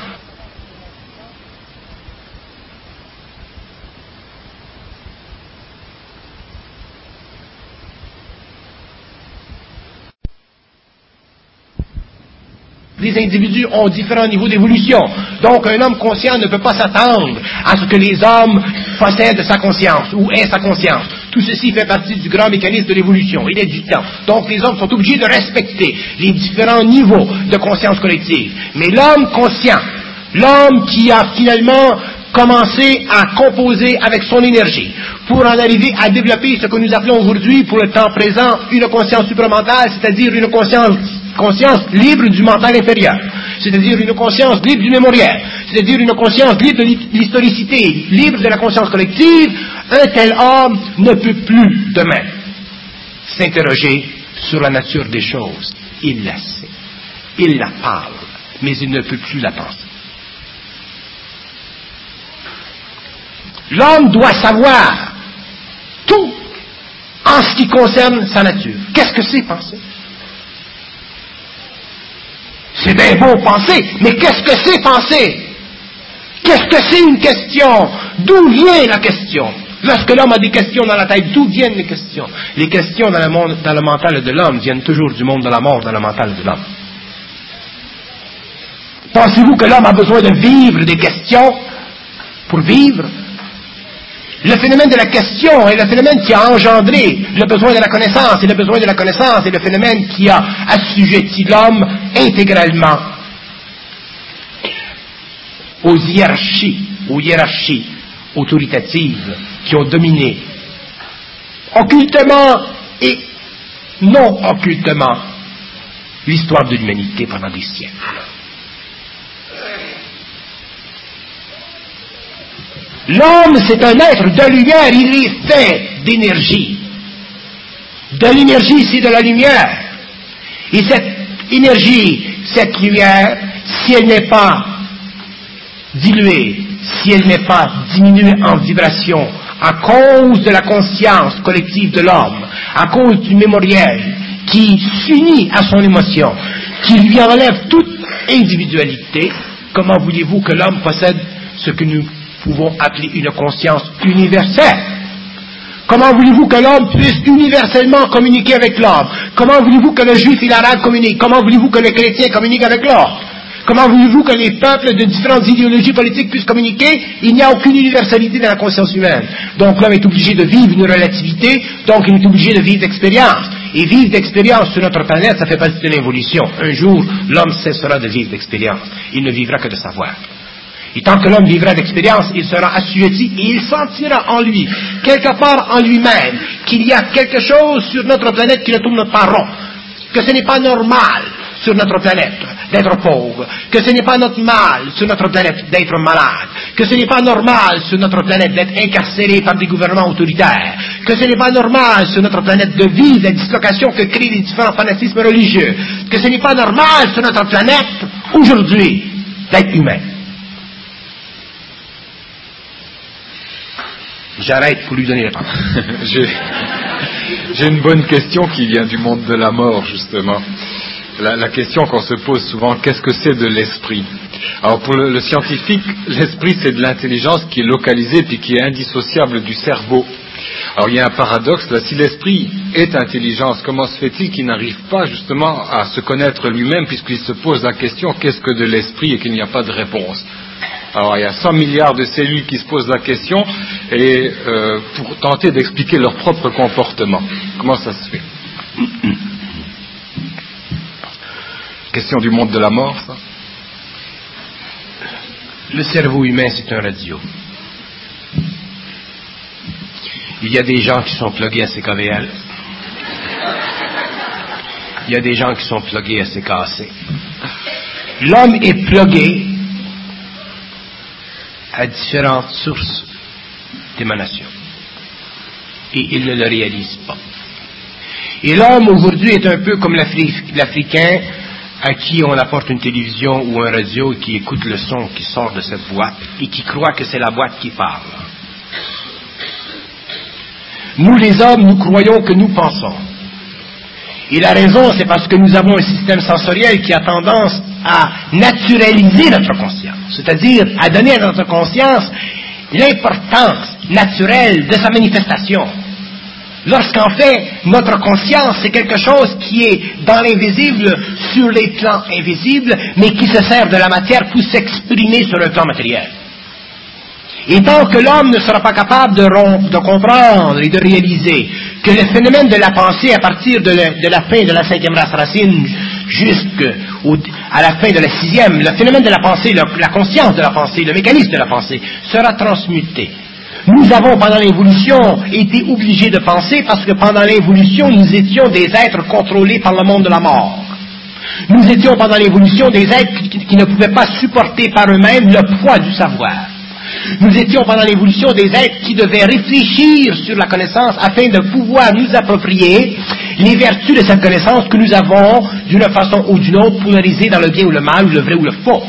les individus ont différents niveaux d'évolution. Donc, un homme conscient ne peut pas s'attendre à ce que les hommes possèdent sa conscience ou aient sa conscience. Tout ceci fait partie du grand mécanisme de l'évolution. Il est du temps. Donc, les hommes sont obligés de respecter les différents niveaux de conscience collective. Mais l'homme conscient, l'homme qui a finalement commencé à composer avec son énergie pour en arriver à développer ce que nous appelons aujourd'hui, pour le temps présent, une conscience supramentale, c'est-à-dire une conscience conscience libre du mental inférieur, c'est-à-dire une conscience libre du mémoriel, c'est-à-dire une conscience libre de l'historicité, libre de la conscience collective. Un tel homme ne peut plus demain s'interroger sur la nature des choses. Il la sait, il la parle, mais il ne peut plus la penser. L'homme doit savoir tout en ce qui concerne sa nature. Qu'est-ce que c'est penser? C'est bien beau penser, mais qu'est-ce que c'est penser? Qu'est-ce que c'est une question? D'où vient la question? Lorsque l'homme a des questions dans la tête, d'où viennent les questions? Les questions dans le, monde, dans le mental de l'homme viennent toujours du monde de la mort dans le mental de l'homme. Pensez-vous que l'homme a besoin de vivre des questions pour vivre? Le phénomène de la question est le phénomène qui a engendré le besoin de la connaissance, et le besoin de la connaissance est le phénomène qui a assujetti l'homme intégralement aux hiérarchies, aux hiérarchies autoritatives qui ont dominé occultement et non occultement l'histoire de l'humanité pendant des siècles. L'homme, c'est un être de lumière, il est fait d'énergie. De l'énergie, c'est de la lumière. Et cette énergie, cette lumière, si elle n'est pas diluée, si elle n'est pas diminuée en vibration, à cause de la conscience collective de l'homme, à cause du mémoriel qui s'unit à son émotion, qui lui enlève toute individualité, comment voulez-vous que l'homme possède ce que nous pouvons appeler une conscience universelle? Comment voulez-vous que l'homme puisse universellement communiquer avec l'homme? Comment voulez-vous que le juif et l'arabe communiquent? Comment voulez-vous que le chrétien communique avec l'autre? Comment voulez-vous que les peuples de différentes idéologies politiques puissent communiquer? Il n'y a aucune universalité dans la conscience humaine. Donc l'homme est obligé de vivre une relativité, donc il est obligé de vivre d'expérience. Et vivre d'expérience sur notre planète, ça fait partie de l'évolution. Un jour, l'homme cessera de vivre d'expérience. Il ne vivra que de savoir. Et tant que l'homme vivra d'expérience, il sera assujetti et il sentira en lui, quelque part en lui-même, qu'il y a quelque chose sur notre planète qui ne tourne pas rond, que ce n'est pas normal sur notre planète d'être pauvre, que ce n'est pas normal sur notre planète d'être malade, que ce n'est pas normal sur notre planète d'être incarcéré par des gouvernements autoritaires, que ce n'est pas normal sur notre planète de vivre la dislocation que créent les différents fanatismes religieux, que ce n'est pas normal sur notre planète, aujourd'hui, d'être humain. J'arrête pour lui donner la parole. J'ai, j'ai une bonne question qui vient du monde de la mort, justement. La, la question qu'on se pose souvent, qu'est-ce que c'est de l'esprit? Alors pour le, le scientifique, l'esprit c'est de l'intelligence qui est localisée puis qui est indissociable du cerveau. Alors il y a un paradoxe là, si l'esprit est intelligence, comment se fait-il qu'il n'arrive pas justement à se connaître lui-même puisqu'il se pose la question qu'est-ce que de l'esprit et qu'il n'y a pas de réponse? Alors il y a cent milliards de cellules qui se posent la question et euh, pour tenter d'expliquer leur propre comportement. Comment ça se fait? Question du monde de la mort, ça? Le cerveau humain, c'est un radio. Il y a des gens qui sont plugués à C K V L. Il y a des gens qui sont plugués à C K A C. L'homme est plugué à différentes sources d'émanation. Et il ne le réalise pas. Et l'homme, aujourd'hui, est un peu comme l'Afri- l'Africain à qui on apporte une télévision ou un radio et qui écoute le son qui sort de cette boîte et qui croit que c'est la boîte qui parle. Nous, les hommes, nous croyons que nous pensons. Et la raison, c'est parce que nous avons un système sensoriel qui a tendance à naturaliser notre conscience, c'est-à-dire à donner à notre conscience l'importance naturelle de sa manifestation. Lorsqu'en fait, notre conscience, c'est quelque chose qui est dans l'invisible, sur les plans invisibles, mais qui se sert de la matière pour s'exprimer sur le plan matériel. Et tant que l'homme ne sera pas capable de, rompre, de comprendre et de réaliser que le phénomène de la pensée, à partir de, le, de la fin de la cinquième race racine jusqu'à la fin de la sixième, le phénomène de la pensée, le, la conscience de la pensée, le mécanisme de la pensée, sera transmuté. Nous avons, pendant l'évolution, été obligés de penser parce que pendant l'évolution, nous étions des êtres contrôlés par le monde de la mort. Nous étions, pendant l'évolution, des êtres qui, qui ne pouvaient pas supporter par eux-mêmes le poids du savoir. Nous étions, pendant l'évolution, des êtres qui devaient réfléchir sur la connaissance afin de pouvoir nous approprier les vertus de cette connaissance que nous avons, d'une façon ou d'une autre, polarisées dans le bien ou le mal, ou le vrai ou le faux.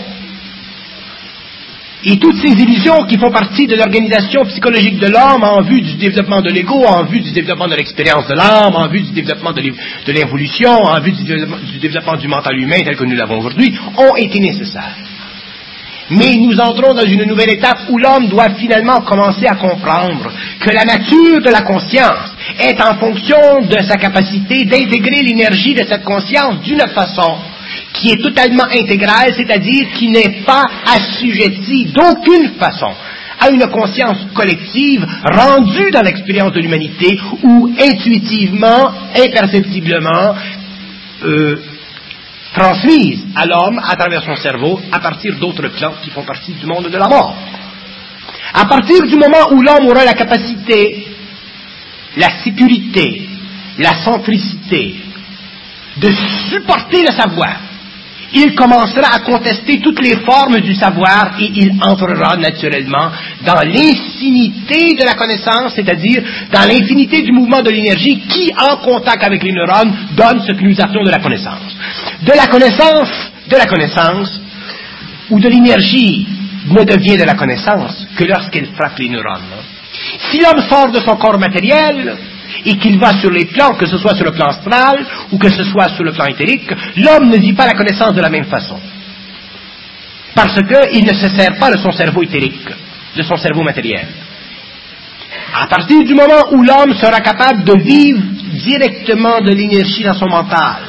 Et toutes ces illusions qui font partie de l'organisation psychologique de l'homme en vue du développement de l'ego, en vue du développement de l'expérience de l'âme, en vue du développement de l'évolution, en vue du développement, du développement du mental humain tel que nous l'avons aujourd'hui, ont été nécessaires. Mais nous entrons dans une nouvelle étape où l'homme doit finalement commencer à comprendre que la nature de la conscience est en fonction de sa capacité d'intégrer l'énergie de cette conscience d'une façon qui est totalement intégrale, c'est-à-dire qui n'est pas assujettie d'aucune façon à une conscience collective rendue dans l'expérience de l'humanité ou intuitivement, imperceptiblement euh, transmise à l'homme à travers son cerveau à partir d'autres plans qui font partie du monde de la mort. À partir du moment où l'homme aura la capacité, la sécurité, la centricité de supporter le savoir, il commencera à contester toutes les formes du savoir et il entrera naturellement dans l'infinité de la connaissance, c'est-à-dire dans l'infinité du mouvement de l'énergie qui, en contact avec les neurones, donne ce que nous appelons de la connaissance. De la connaissance, de la connaissance, ou de l'énergie ne devient de la connaissance que lorsqu'elle frappe les neurones. Si l'homme sort de son corps matériel et qu'il va sur les plans, que ce soit sur le plan astral ou que ce soit sur le plan éthérique, l'homme ne vit pas la connaissance de la même façon. Parce qu'il ne se sert pas de son cerveau éthérique, de son cerveau matériel. À partir du moment où l'homme sera capable de vivre directement de l'énergie dans son mental,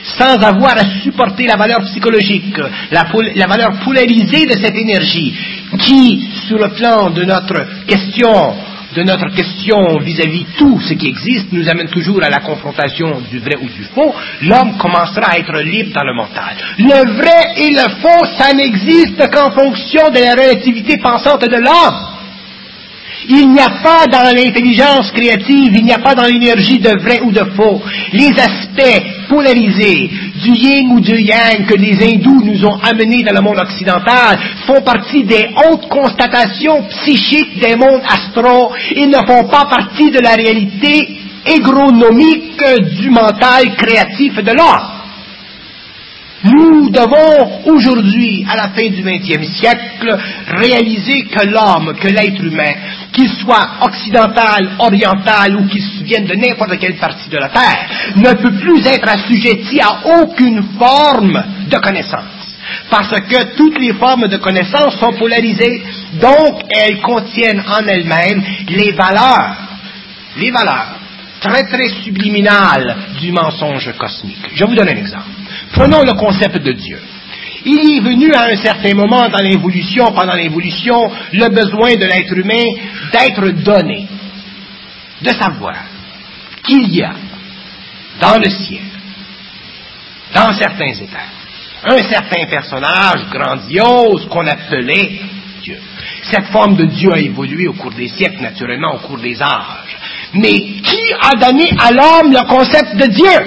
sans avoir à supporter la valeur psychologique, la, la valeur polarisée de cette énergie, qui, sur le plan de notre question, de notre question vis-à-vis de tout ce qui existe, nous amène toujours à la confrontation du vrai ou du faux, l'homme commencera à être libre dans le mental. Le vrai et le faux, ça n'existe qu'en fonction de la relativité pensante de l'homme. Il n'y a pas dans l'intelligence créative, il n'y a pas dans l'énergie de vrai ou de faux. Les aspects polarisés du yin ou du yang que les hindous nous ont amenés dans le monde occidental font partie des hautes constatations psychiques des mondes astraux. Ils ne font pas partie de la réalité égronomique du mental créatif de l'homme. Nous devons aujourd'hui, à la fin du vingtième siècle, réaliser que l'homme, que l'être humain, qu'il soit occidental, oriental ou qu'il vienne de n'importe quelle partie de la Terre, ne peut plus être assujetti à aucune forme de connaissance. Parce que toutes les formes de connaissance sont polarisées, donc elles contiennent en elles-mêmes les valeurs, les valeurs très très subliminales du mensonge cosmique. Je vous donne un exemple. Prenons le concept de Dieu. Il est venu à un certain moment dans l'évolution, pendant l'évolution, le besoin de l'être humain d'être donné, de savoir qu'il y a dans le ciel, dans certains états, un certain personnage grandiose qu'on appelait Dieu. Cette forme de Dieu a évolué au cours des siècles, naturellement, au cours des âges. Mais qui a donné à l'homme le concept de Dieu?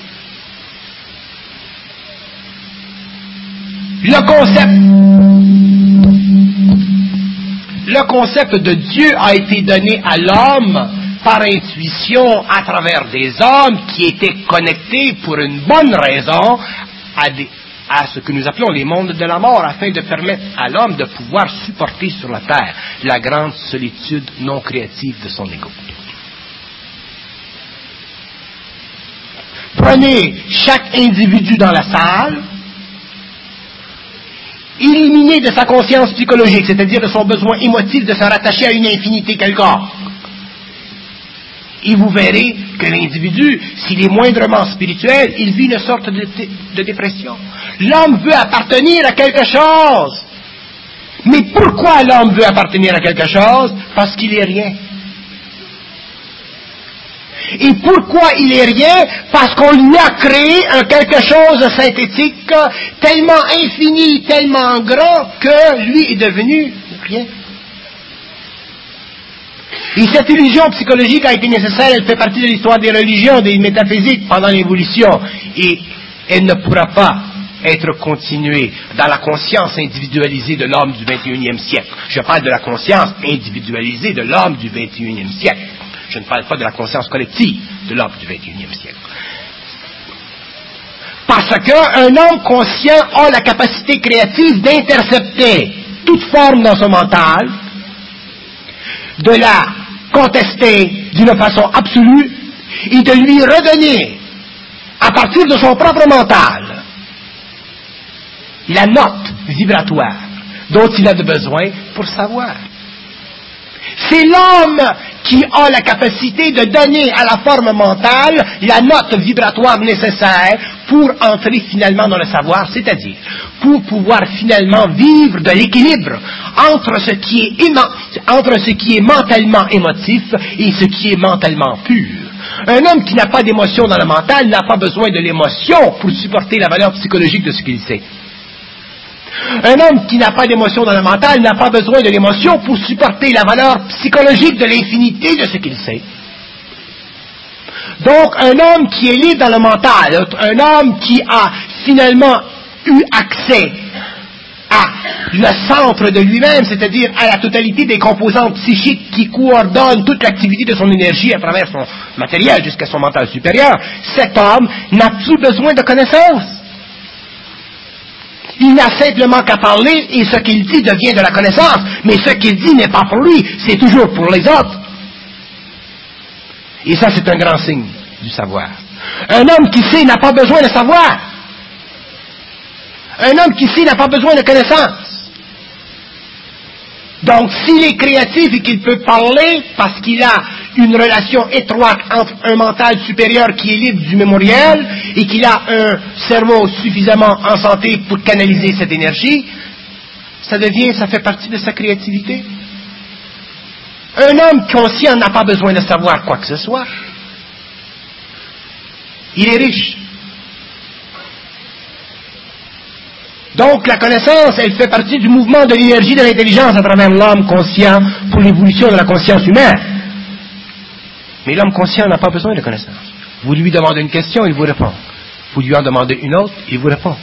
Le concept, le concept de Dieu a été donné à l'homme par intuition à travers des hommes qui étaient connectés pour une bonne raison à, des, à ce que nous appelons les mondes de la mort, afin de permettre à l'homme de pouvoir supporter sur la terre la grande solitude non créative de son ego. Prenez chaque individu dans la salle, éliminez de sa conscience psychologique, c'est-à-dire de son besoin émotif de se rattacher à une infinité quelconque. Et vous verrez que l'individu, s'il est moindrement spirituel, il vit une sorte de, de dépression. L'homme veut appartenir à quelque chose. Mais pourquoi l'homme veut appartenir à quelque chose? Parce qu'il est rien. Et pourquoi il est rien? Parce qu'on lui a créé un quelque chose de synthétique, tellement infini, tellement grand, que lui est devenu rien. Et cette illusion psychologique a été nécessaire, elle fait partie de l'histoire des religions, des métaphysiques pendant l'évolution, et elle ne pourra pas être continuée dans la conscience individualisée de l'homme du vingt et unième siècle. Je parle de la conscience individualisée de l'homme du vingt et unième siècle. Je ne parle pas de la conscience collective de l'homme du vingt et unième siècle. Parce qu'un homme conscient a la capacité créative d'intercepter toute forme dans son mental, de la contester d'une façon absolue et de lui redonner, à partir de son propre mental, la note vibratoire dont il a besoin pour savoir. C'est l'homme qui a la capacité de donner à la forme mentale la note vibratoire nécessaire pour entrer finalement dans le savoir, c'est-à-dire pour pouvoir finalement vivre de l'équilibre entre ce qui est, émo- entre ce qui est mentalement émotif et ce qui est mentalement pur. Un homme qui n'a pas d'émotion dans le mental n'a pas besoin de l'émotion pour supporter la valeur psychologique de ce qu'il sait. Un homme qui n'a pas d'émotion dans le mental n'a pas besoin de l'émotion pour supporter la valeur psychologique de l'infinité de ce qu'il sait. Donc, un homme qui est libre dans le mental, un homme qui a finalement eu accès à le centre de lui-même, c'est-à-dire à la totalité des composantes psychiques qui coordonnent toute l'activité de son énergie à travers son matériel jusqu'à son mental supérieur, cet homme n'a plus besoin de connaissances. Il n'a simplement qu'à parler et ce qu'il dit devient de la connaissance. Mais ce qu'il dit n'est pas pour lui, c'est toujours pour les autres. Et ça, c'est un grand signe du savoir. Un homme qui sait n'a pas besoin de savoir. Un homme qui sait n'a pas besoin de connaissance. Donc, s'il est créatif et qu'il peut parler parce qu'il a une relation étroite entre un mental supérieur qui est libre du mémoriel et qu'il a un cerveau suffisamment en santé pour canaliser cette énergie, ça devient, ça fait partie de sa créativité. Un homme conscient n'a pas besoin de savoir quoi que ce soit. Il est riche. Donc la connaissance, elle fait partie du mouvement de l'énergie de l'intelligence à travers l'homme conscient pour l'évolution de la conscience humaine. Mais l'homme conscient n'a pas besoin de connaissance. Vous lui demandez une question, il vous répond. Vous lui en demandez une autre, il vous répond.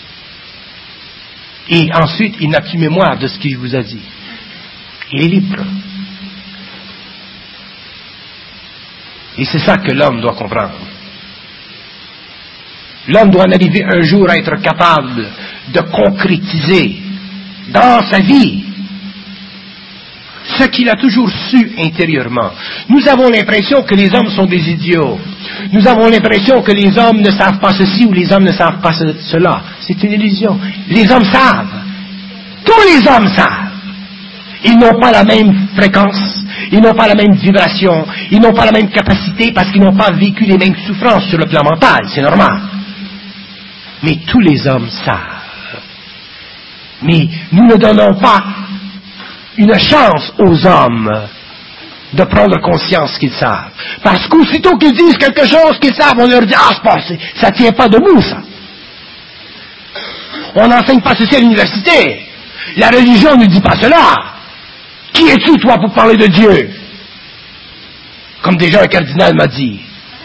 Et ensuite, il n'a plus mémoire de ce qu'il vous a dit. Il est libre. Et c'est ça que l'homme doit comprendre. L'homme doit en arriver un jour à être capable de concrétiser dans sa vie ce qu'il a toujours su intérieurement. Nous avons l'impression que les hommes sont des idiots. Nous avons l'impression que les hommes ne savent pas ceci ou les hommes ne savent pas ce, cela. C'est une illusion. Les hommes savent. Tous les hommes savent. Ils n'ont pas la même fréquence, ils n'ont pas la même vibration, ils n'ont pas la même capacité parce qu'ils n'ont pas vécu les mêmes souffrances sur le plan mental, c'est normal. Mais tous les hommes savent. Mais nous ne donnons pas une chance aux hommes de prendre conscience qu'ils savent. Parce qu'aussitôt qu'ils disent quelque chose qu'ils savent, on leur dit « Ah, c'est pas, ça tient pas debout, ça. » On n'enseigne pas ceci à l'université. La religion ne dit pas cela. Qui es-tu, toi, pour parler de Dieu? Comme déjà un cardinal m'a dit.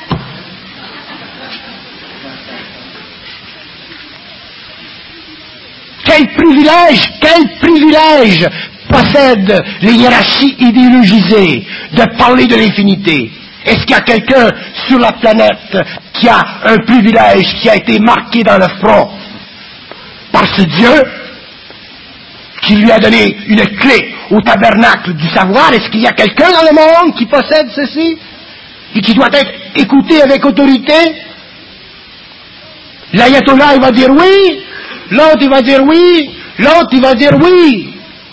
Quel privilège, quel privilège possèdent les hiérarchies idéologisées de parler de l'infinité. Est-ce qu'il y a quelqu'un sur la planète qui a un privilège qui a été marqué dans le front par ce Dieu qui lui a donné une clé au tabernacle du savoir? Est-ce qu'il y a quelqu'un dans le monde qui possède ceci et qui doit être écouté avec autorité? L'ayatollah, il va dire oui, l'autre, il va dire oui, l'autre, il va dire oui.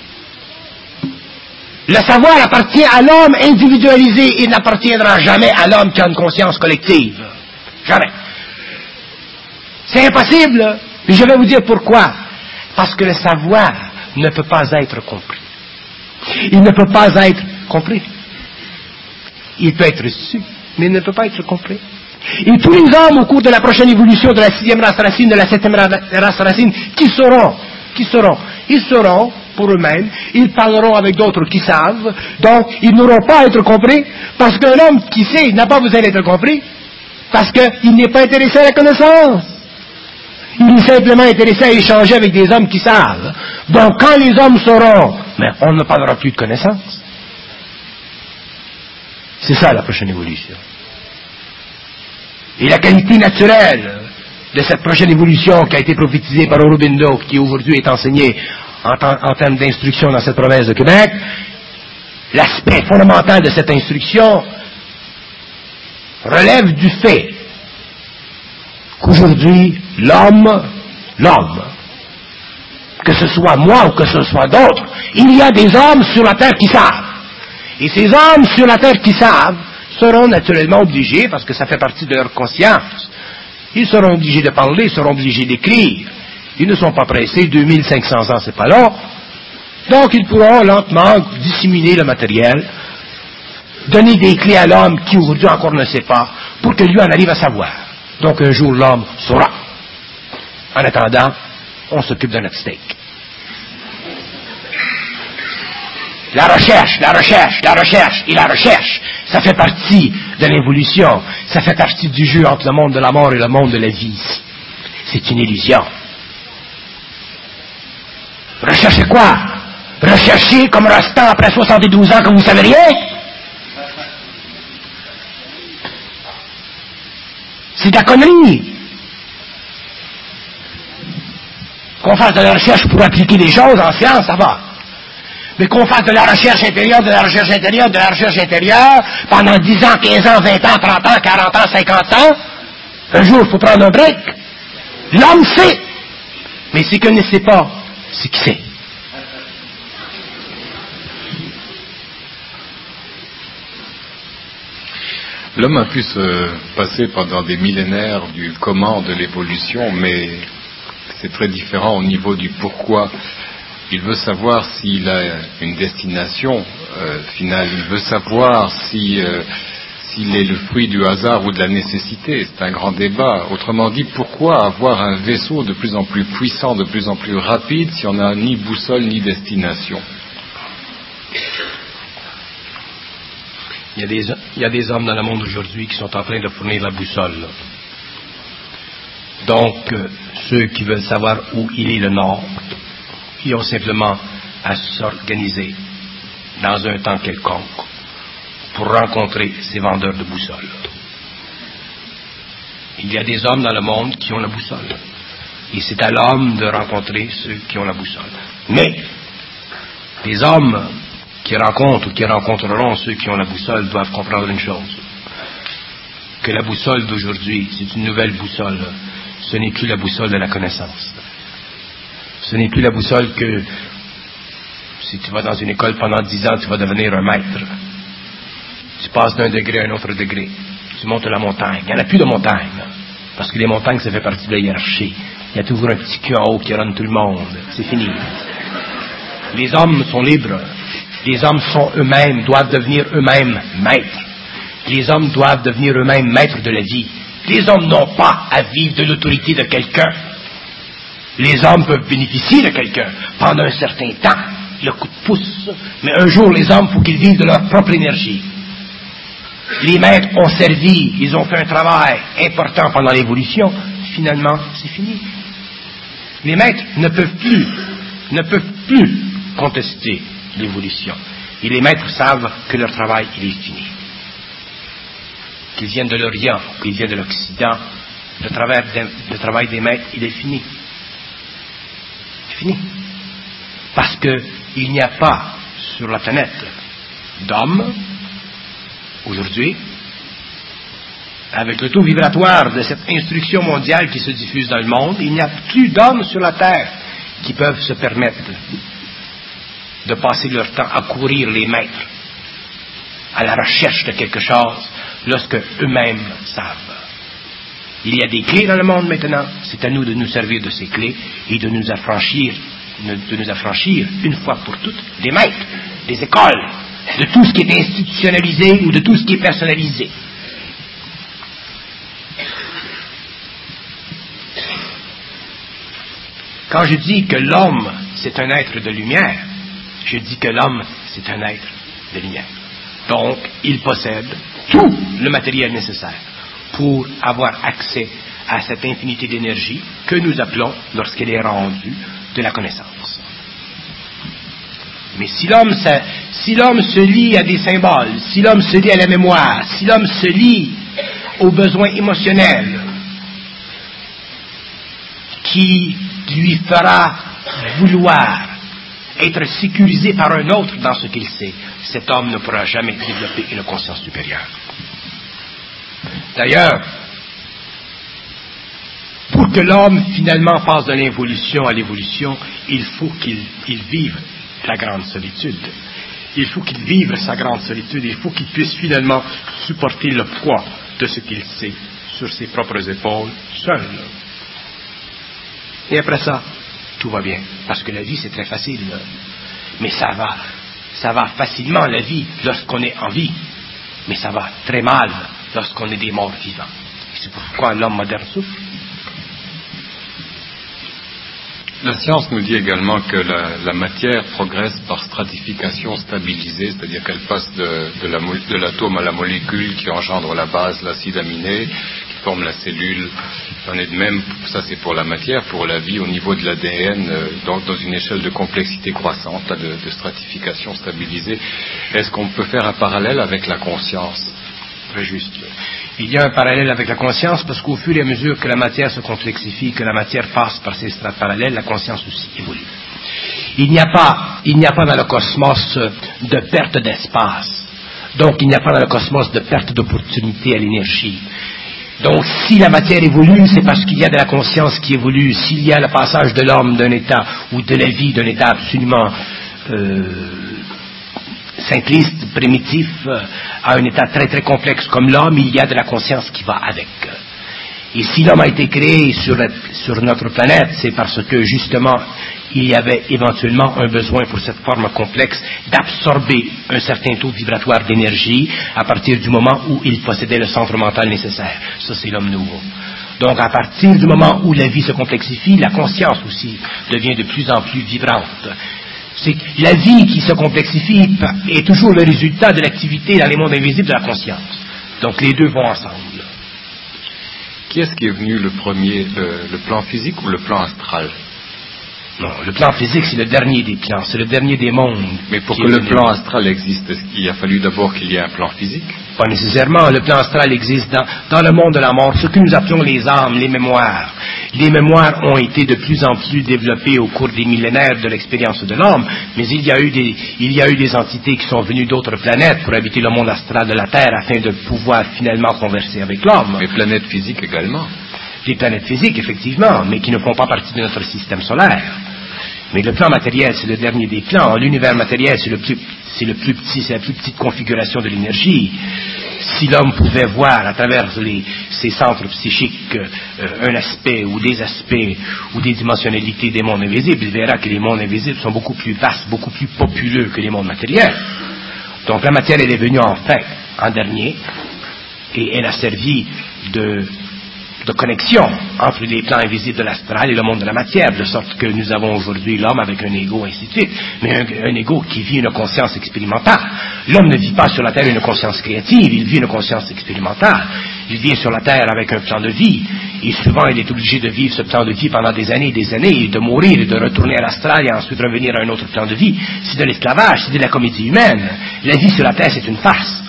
Le savoir appartient à l'homme individualisé et n'appartiendra jamais à l'homme qui a une conscience collective. Jamais. C'est impossible. Et je vais vous dire pourquoi. Parce que le savoir ne peut pas être compris. Il ne peut pas être compris. Il peut être su, mais il ne peut pas être compris. Et tous les hommes, au cours de la prochaine évolution de la sixième race racine, de la septième race racine, qui seront, qui seront, ils seront pour eux-mêmes, ils parleront avec d'autres qui savent, donc ils n'auront pas à être compris, parce qu'un homme qui sait n'a pas besoin d'être compris, parce qu'il n'est pas intéressé à la connaissance. Il est simplement intéressé à échanger avec des hommes qui savent. Donc quand les hommes sauront, mais on ne parlera plus de connaissance. C'est ça la prochaine évolution. Et la qualité naturelle de cette prochaine évolution qui a été prophétisée par Aurobindo, qui aujourd'hui est enseignée en, en termes d'instruction dans cette province de Québec, l'aspect fondamental de cette instruction relève du fait qu'aujourd'hui, l'homme, l'homme, que ce soit moi ou que ce soit d'autres, il y a des hommes sur la terre qui savent. Et ces hommes sur la terre qui savent seront naturellement obligés, parce que ça fait partie de leur conscience, ils seront obligés de parler, ils seront obligés d'écrire. Ils ne sont pas pressés, deux mille cinq cents ans, c'est pas long. Donc ils pourront lentement disséminer le matériel, donner des clés à l'homme qui aujourd'hui encore ne sait pas, pour que lui en arrive à savoir. Donc un jour l'homme saura. En attendant, on s'occupe de notre steak. La recherche, la recherche, la recherche et la recherche, ça fait partie de l'évolution, ça fait partie du jeu entre le monde de la mort et le monde de la vie. C'est une illusion. Recherchez quoi? Recherchez comme restant après soixante-douze ans que vous savez rien? C'est de la connerie. Qu'on fasse de la recherche pour appliquer des choses en science, ça va. Mais qu'on fasse de la recherche intérieure, de la recherche intérieure, de la recherche intérieure, pendant dix ans, quinze ans, vingt ans, trente ans, quarante ans, cinquante ans, un jour, il faut prendre un break. L'homme sait. Mais ce qu'il ne sait pas, c'est qu'il sait. L'homme a pu se passer pendant des millénaires du comment de l'évolution, mais c'est très différent au niveau du pourquoi. Il veut savoir s'il a une destination euh, finale, il veut savoir si, euh, s'il est le fruit du hasard ou de la nécessité. C'est un grand débat. Autrement dit, pourquoi avoir un vaisseau de plus en plus puissant, de plus en plus rapide, si on n'a ni boussole ni destination? Il y, a des, il y a des hommes dans le monde aujourd'hui qui sont en train de fournir la boussole. Donc, euh, ceux qui veulent savoir où il est le nord, ils ont simplement à s'organiser dans un temps quelconque pour rencontrer ces vendeurs de boussoles. Il y a des hommes dans le monde qui ont la boussole. Et c'est à l'homme de rencontrer ceux qui ont la boussole. Mais, les hommes qui rencontrent ou qui rencontreront ceux qui ont la boussole doivent comprendre une chose. Que la boussole d'aujourd'hui, c'est une nouvelle boussole. Ce n'est plus la boussole de la connaissance. Ce n'est plus la boussole que si tu vas dans une école pendant dix ans, tu vas devenir un maître. Tu passes d'un degré à un autre degré. Tu montes la montagne. Il n'y en a plus de montagne. Parce que les montagnes, ça fait partie de la hiérarchie. Il y a toujours un petit cul en haut qui run tout le monde. C'est fini. Les hommes sont libres. Les hommes sont eux-mêmes, doivent devenir eux-mêmes maîtres. Les hommes doivent devenir eux-mêmes maîtres de la vie. Les hommes n'ont pas à vivre de l'autorité de quelqu'un. Les hommes peuvent bénéficier de quelqu'un pendant un certain temps, le coup de pouce. Mais un jour, les hommes, il faut qu'ils vivent de leur propre énergie. Les maîtres ont servi, ils ont fait un travail important pendant l'évolution. Finalement, c'est fini. Les maîtres ne peuvent plus, ne peuvent plus contester l'évolution. Et les maîtres savent que leur travail, il est fini. Qu'ils viennent de l'Orient, qu'ils viennent de l'Occident, le travail, le travail des maîtres, il est fini. C'est fini. Parce qu'il n'y a pas sur la planète d'hommes, aujourd'hui, avec le taux vibratoire de cette instruction mondiale qui se diffuse dans le monde, il n'y a plus d'hommes sur la Terre qui peuvent se permettre de passer leur temps à courir les maîtres, à la recherche de quelque chose, lorsque eux-mêmes savent. Il y a des clés dans le monde maintenant, c'est à nous de nous servir de ces clés et de nous affranchir, de nous affranchir une fois pour toutes des maîtres, des écoles, de tout ce qui est institutionnalisé ou de tout ce qui est personnalisé. Quand je dis que l'homme, c'est un être de lumière, je dis que l'homme, c'est un être de lumière. Donc, il possède tout le matériel nécessaire pour avoir accès à cette infinité d'énergie que nous appelons, lorsqu'elle est rendue, de la connaissance. Mais si l'homme, ça, si l'homme se lie à des symboles, si l'homme se lie à la mémoire, si l'homme se lie aux besoins émotionnels qui lui fera vouloir être sécurisé par un autre dans ce qu'il sait, cet homme ne pourra jamais développer une conscience supérieure. D'ailleurs, pour que l'homme finalement passe de l'involution à l'évolution, il faut qu'il il vive la grande solitude. Il faut qu'il vive sa grande solitude. Il faut qu'il puisse finalement supporter le poids de ce qu'il sait sur ses propres épaules, seul. Et après ça, tout va bien. Parce que la vie, c'est très facile. Mais ça va. Ça va facilement, la vie, lorsqu'on est en vie. Mais ça va très mal lorsqu'on est des morts vivants. Et c'est pourquoi l'homme moderne souffre. La science nous dit également que la, la matière progresse par stratification stabilisée, c'est-à-dire qu'elle passe de, de, la, de l'atome à la molécule qui engendre la base, l'acide aminé, qui forme la cellule. J'en ai de même, ça c'est pour la matière, pour la vie au niveau de l'A D N, euh, dans, dans une échelle de complexité croissante, là, de, de stratification stabilisée. Est-ce qu'on peut faire un parallèle avec la conscience? Très juste. Il y a un parallèle avec la conscience parce qu'au fur et à mesure que la matière se complexifie, que la matière passe par ces strates parallèles, la conscience aussi évolue. Il n'y a pas, il n'y a pas dans le cosmos de perte d'espace. Donc il n'y a pas dans le cosmos de perte d'opportunité à l'énergie. Donc si la matière évolue, c'est parce qu'il y a de la conscience qui évolue. S'il y a le passage de l'homme d'un état ou de la vie d'un état absolument euh, simpliste, primitif, euh, à un état très très complexe comme l'homme, il y a de la conscience qui va avec. Et si l'homme a été créé sur, la, sur notre planète, c'est parce que justement, il y avait éventuellement un besoin pour cette forme complexe d'absorber un certain taux vibratoire d'énergie à partir du moment où il possédait le centre mental nécessaire. Ça, c'est l'homme nouveau. Donc, à partir du moment où la vie se complexifie, la conscience aussi devient de plus en plus vibrante. C'est que la vie qui se complexifie est toujours le résultat de l'activité dans les mondes invisibles de la conscience. Donc, les deux vont ensemble. Qui est-ce qui est venu le premier, le, le plan physique ou le plan astral? Non, le plan physique, c'est le dernier des plans, c'est le dernier des mondes. Mais pour que le plan astral existe, est-ce qu'il a fallu d'abord qu'il y ait un plan physique? Pas nécessairement. Le plan astral existe dans, dans le monde de la mort, ce que nous appelons les âmes, les mémoires. Les mémoires ont été de plus en plus développées au cours des millénaires de l'expérience de l'homme, mais il y a eu des, il y a eu des entités qui sont venues d'autres planètes pour habiter le monde astral de la Terre afin de pouvoir finalement converser avec l'homme. Mais planètes physiques également. Des planètes physiques, effectivement, mais qui ne font pas partie de notre système solaire. Mais le plan matériel, c'est le dernier des plans. L'univers matériel, c'est le plus, c'est le plus petit, c'est la plus petite configuration de l'énergie. Si l'homme pouvait voir à travers les, ses centres psychiques euh, un aspect ou des aspects ou des dimensionnalités des mondes invisibles, il verra que les mondes invisibles sont beaucoup plus vastes, beaucoup plus populeux que les mondes matériels. Donc la matière, elle est venue enfin, en dernier, et elle a servi de de connexion entre les plans invisibles de l'astral et le monde de la matière, de sorte que nous avons aujourd'hui l'homme avec un ego, ainsi de suite, mais un, un ego qui vit une conscience expérimentale. L'homme ne vit pas sur la Terre une conscience créative, il vit une conscience expérimentale. Il vit sur la Terre avec un plan de vie, et souvent il est obligé de vivre ce plan de vie pendant des années et des années, et de mourir, et de retourner à l'astral, et ensuite revenir à un autre plan de vie. C'est de l'esclavage, c'est de la comédie humaine. La vie sur la Terre, c'est une farce.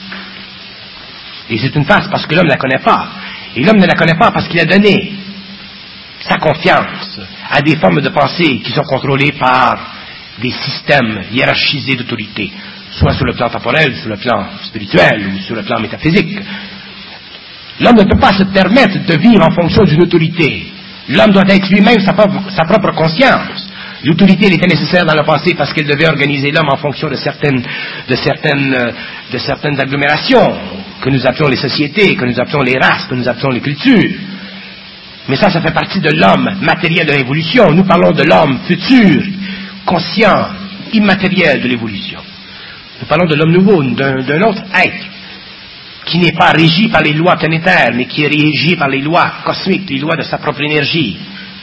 Et c'est une farce parce que l'homme ne la connaît pas. Et l'homme ne la connaît pas parce qu'il a donné sa confiance à des formes de pensée qui sont contrôlées par des systèmes hiérarchisés d'autorité, soit sur le plan temporel, sur le plan spirituel ou sur le plan métaphysique. L'homme ne peut pas se permettre de vivre en fonction d'une autorité. L'homme doit être lui-même sa propre, sa propre conscience. L'autorité, elle était nécessaire dans le passé parce qu'elle devait organiser l'homme en fonction de certaines, de certaines, de certaines agglomérations que nous appelons les sociétés, que nous appelons les races, que nous appelons les cultures. Mais ça, ça fait partie de l'homme matériel de l'évolution. Nous parlons de l'homme futur, conscient, immatériel de l'évolution. Nous parlons de l'homme nouveau, d'un, d'un autre être qui n'est pas régi par les lois planétaires, mais qui est régi par les lois cosmiques, les lois de sa propre énergie.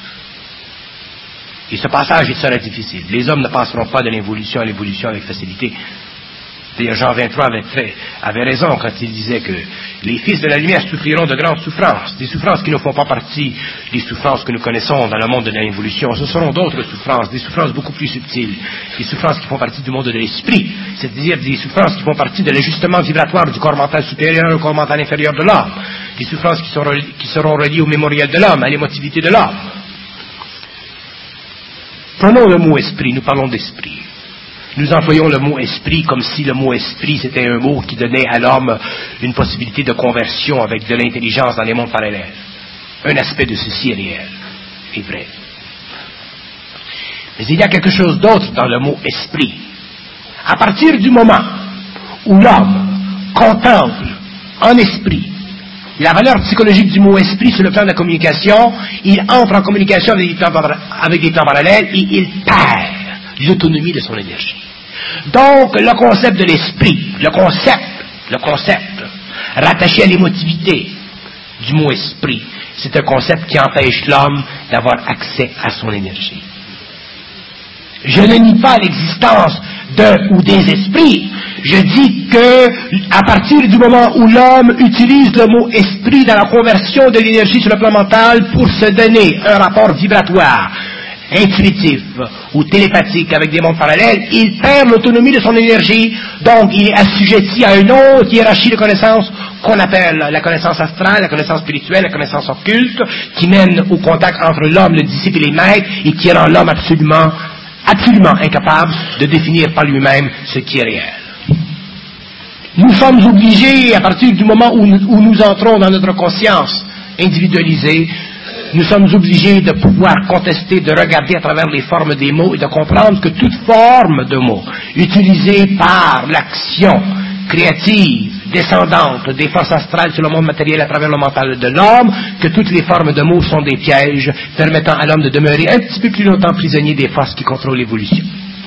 Et ce passage, il sera difficile. Les hommes ne passeront pas de l'évolution à l'évolution avec facilité. D'ailleurs, Jean vingt-trois avait, fait, avait raison quand il disait que les fils de la lumière souffriront de grandes souffrances, des souffrances qui ne font pas partie des souffrances que nous connaissons dans le monde de l'évolution. Ce seront d'autres souffrances, des souffrances beaucoup plus subtiles, des souffrances qui font partie du monde de l'esprit, c'est-à-dire des souffrances qui font partie de l'ajustement vibratoire du corps mental supérieur au corps mental inférieur de l'homme, des souffrances qui, sont, qui seront reliées au mémoriel de l'homme, à l'émotivité de l'homme. Prenons le mot esprit, nous parlons d'esprit. Nous employons le mot esprit comme si le mot esprit c'était un mot qui donnait à l'homme une possibilité de conversion avec de l'intelligence dans les mondes parallèles. Un aspect de ceci est réel, est vrai. Mais il y a quelque chose d'autre dans le mot esprit. À partir du moment où l'homme contemple en esprit la valeur psychologique du mot esprit sur le plan de la communication, il entre en communication avec des plans, avec des plans parallèles et il perd l'autonomie de son énergie. Donc, le concept de l'esprit, le concept, le concept rattaché à l'émotivité du mot esprit, c'est un concept qui empêche l'homme d'avoir accès à son énergie. Je ne nie pas l'existence d'un ou des esprits. Je dis que, à partir du moment où l'homme utilise le mot esprit dans la conversion de l'énergie sur le plan mental pour se donner un rapport vibratoire, intuitif ou télépathique avec des mondes parallèles, il perd l'autonomie de son énergie, donc il est assujetti à une autre hiérarchie de connaissances qu'on appelle la connaissance astrale, la connaissance spirituelle, la connaissance occulte, qui mène au contact entre l'homme, le disciple et les maîtres, et qui rend l'homme absolument, absolument incapable de définir par lui-même ce qui est réel. Nous sommes obligés, à partir du moment où nous, où nous entrons dans notre conscience individualisée, nous sommes obligés de pouvoir contester, de regarder à travers les formes des mots et de comprendre que toute forme de mots utilisée par l'action créative, descendante des forces astrales sur le monde matériel à travers le mental de l'homme, que toutes les formes de mots sont des pièges permettant à l'homme de demeurer un petit peu plus longtemps prisonnier des forces qui contrôlent l'évolution.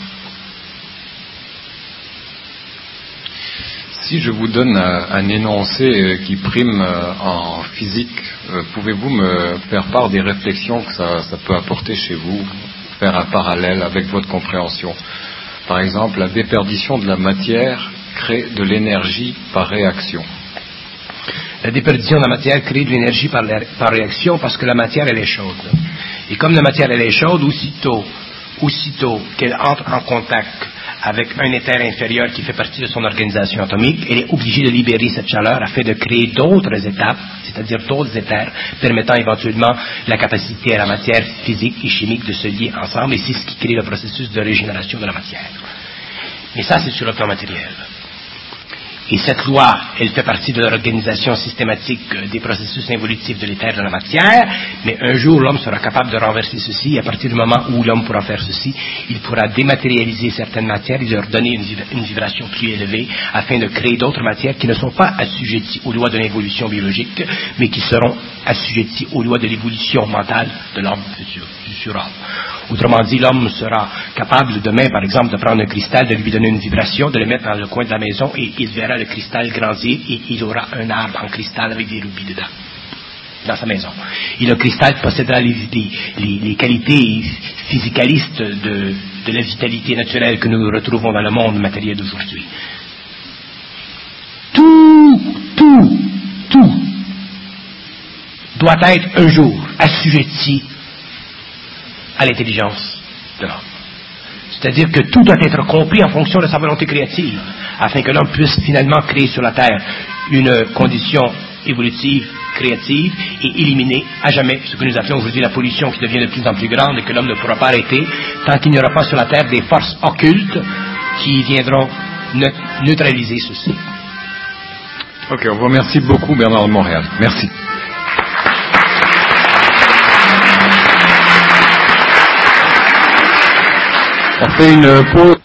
Si je vous donne un, un énoncé qui prime en physique, pouvez-vous me faire part des réflexions que ça, ça peut apporter chez vous, faire un parallèle avec votre compréhension? Par exemple, la déperdition de la matière crée de l'énergie par réaction. La déperdition de la matière crée de l'énergie par, par réaction parce que la matière, elle est chaude. Et comme la matière, elle est chaude, aussitôt, aussitôt qu'elle entre en contact avec un éther inférieur qui fait partie de son organisation atomique, elle est obligée de libérer cette chaleur afin de créer d'autres étapes, c'est-à-dire d'autres éthers, permettant éventuellement la capacité à la matière physique et chimique de se lier ensemble, et c'est ce qui crée le processus de régénération de la matière. Mais ça, c'est sur le plan matériel. Et cette loi, elle fait partie de l'organisation systématique des processus évolutifs de l'éther de la matière, mais un jour l'homme sera capable de renverser ceci, et à partir du moment où l'homme pourra faire ceci, il pourra dématérialiser certaines matières et leur donner une, une vibration plus élevée afin de créer d'autres matières qui ne sont pas assujetties aux lois de l'évolution biologique, mais qui seront assujetties aux lois de l'évolution mentale de l'homme futur, futur homme. Autrement dit, l'homme sera capable demain, par exemple, de prendre un cristal, de lui donner une vibration, de le mettre dans le coin de la maison et il verra le cristal grandir et il aura un arbre en cristal avec des rubis dedans, dans sa maison. Et le cristal possédera les, les, les, les qualités physicalistes de, de la vitalité naturelle que nous retrouvons dans le monde matériel d'aujourd'hui. Tout, tout, tout doit être un jour assujetti à l'intelligence de l'homme. C'est-à-dire que tout doit être compris en fonction de sa volonté créative, afin que l'homme puisse finalement créer sur la Terre une condition évolutive, créative, et éliminer à jamais ce que nous appelons aujourd'hui la pollution qui devient de plus en plus grande et que l'homme ne pourra pas arrêter tant qu'il n'y aura pas sur la Terre des forces occultes qui viendront neutraliser ceci. Ok, on vous remercie beaucoup, Bernard de Montréal. Merci. On fait une pause.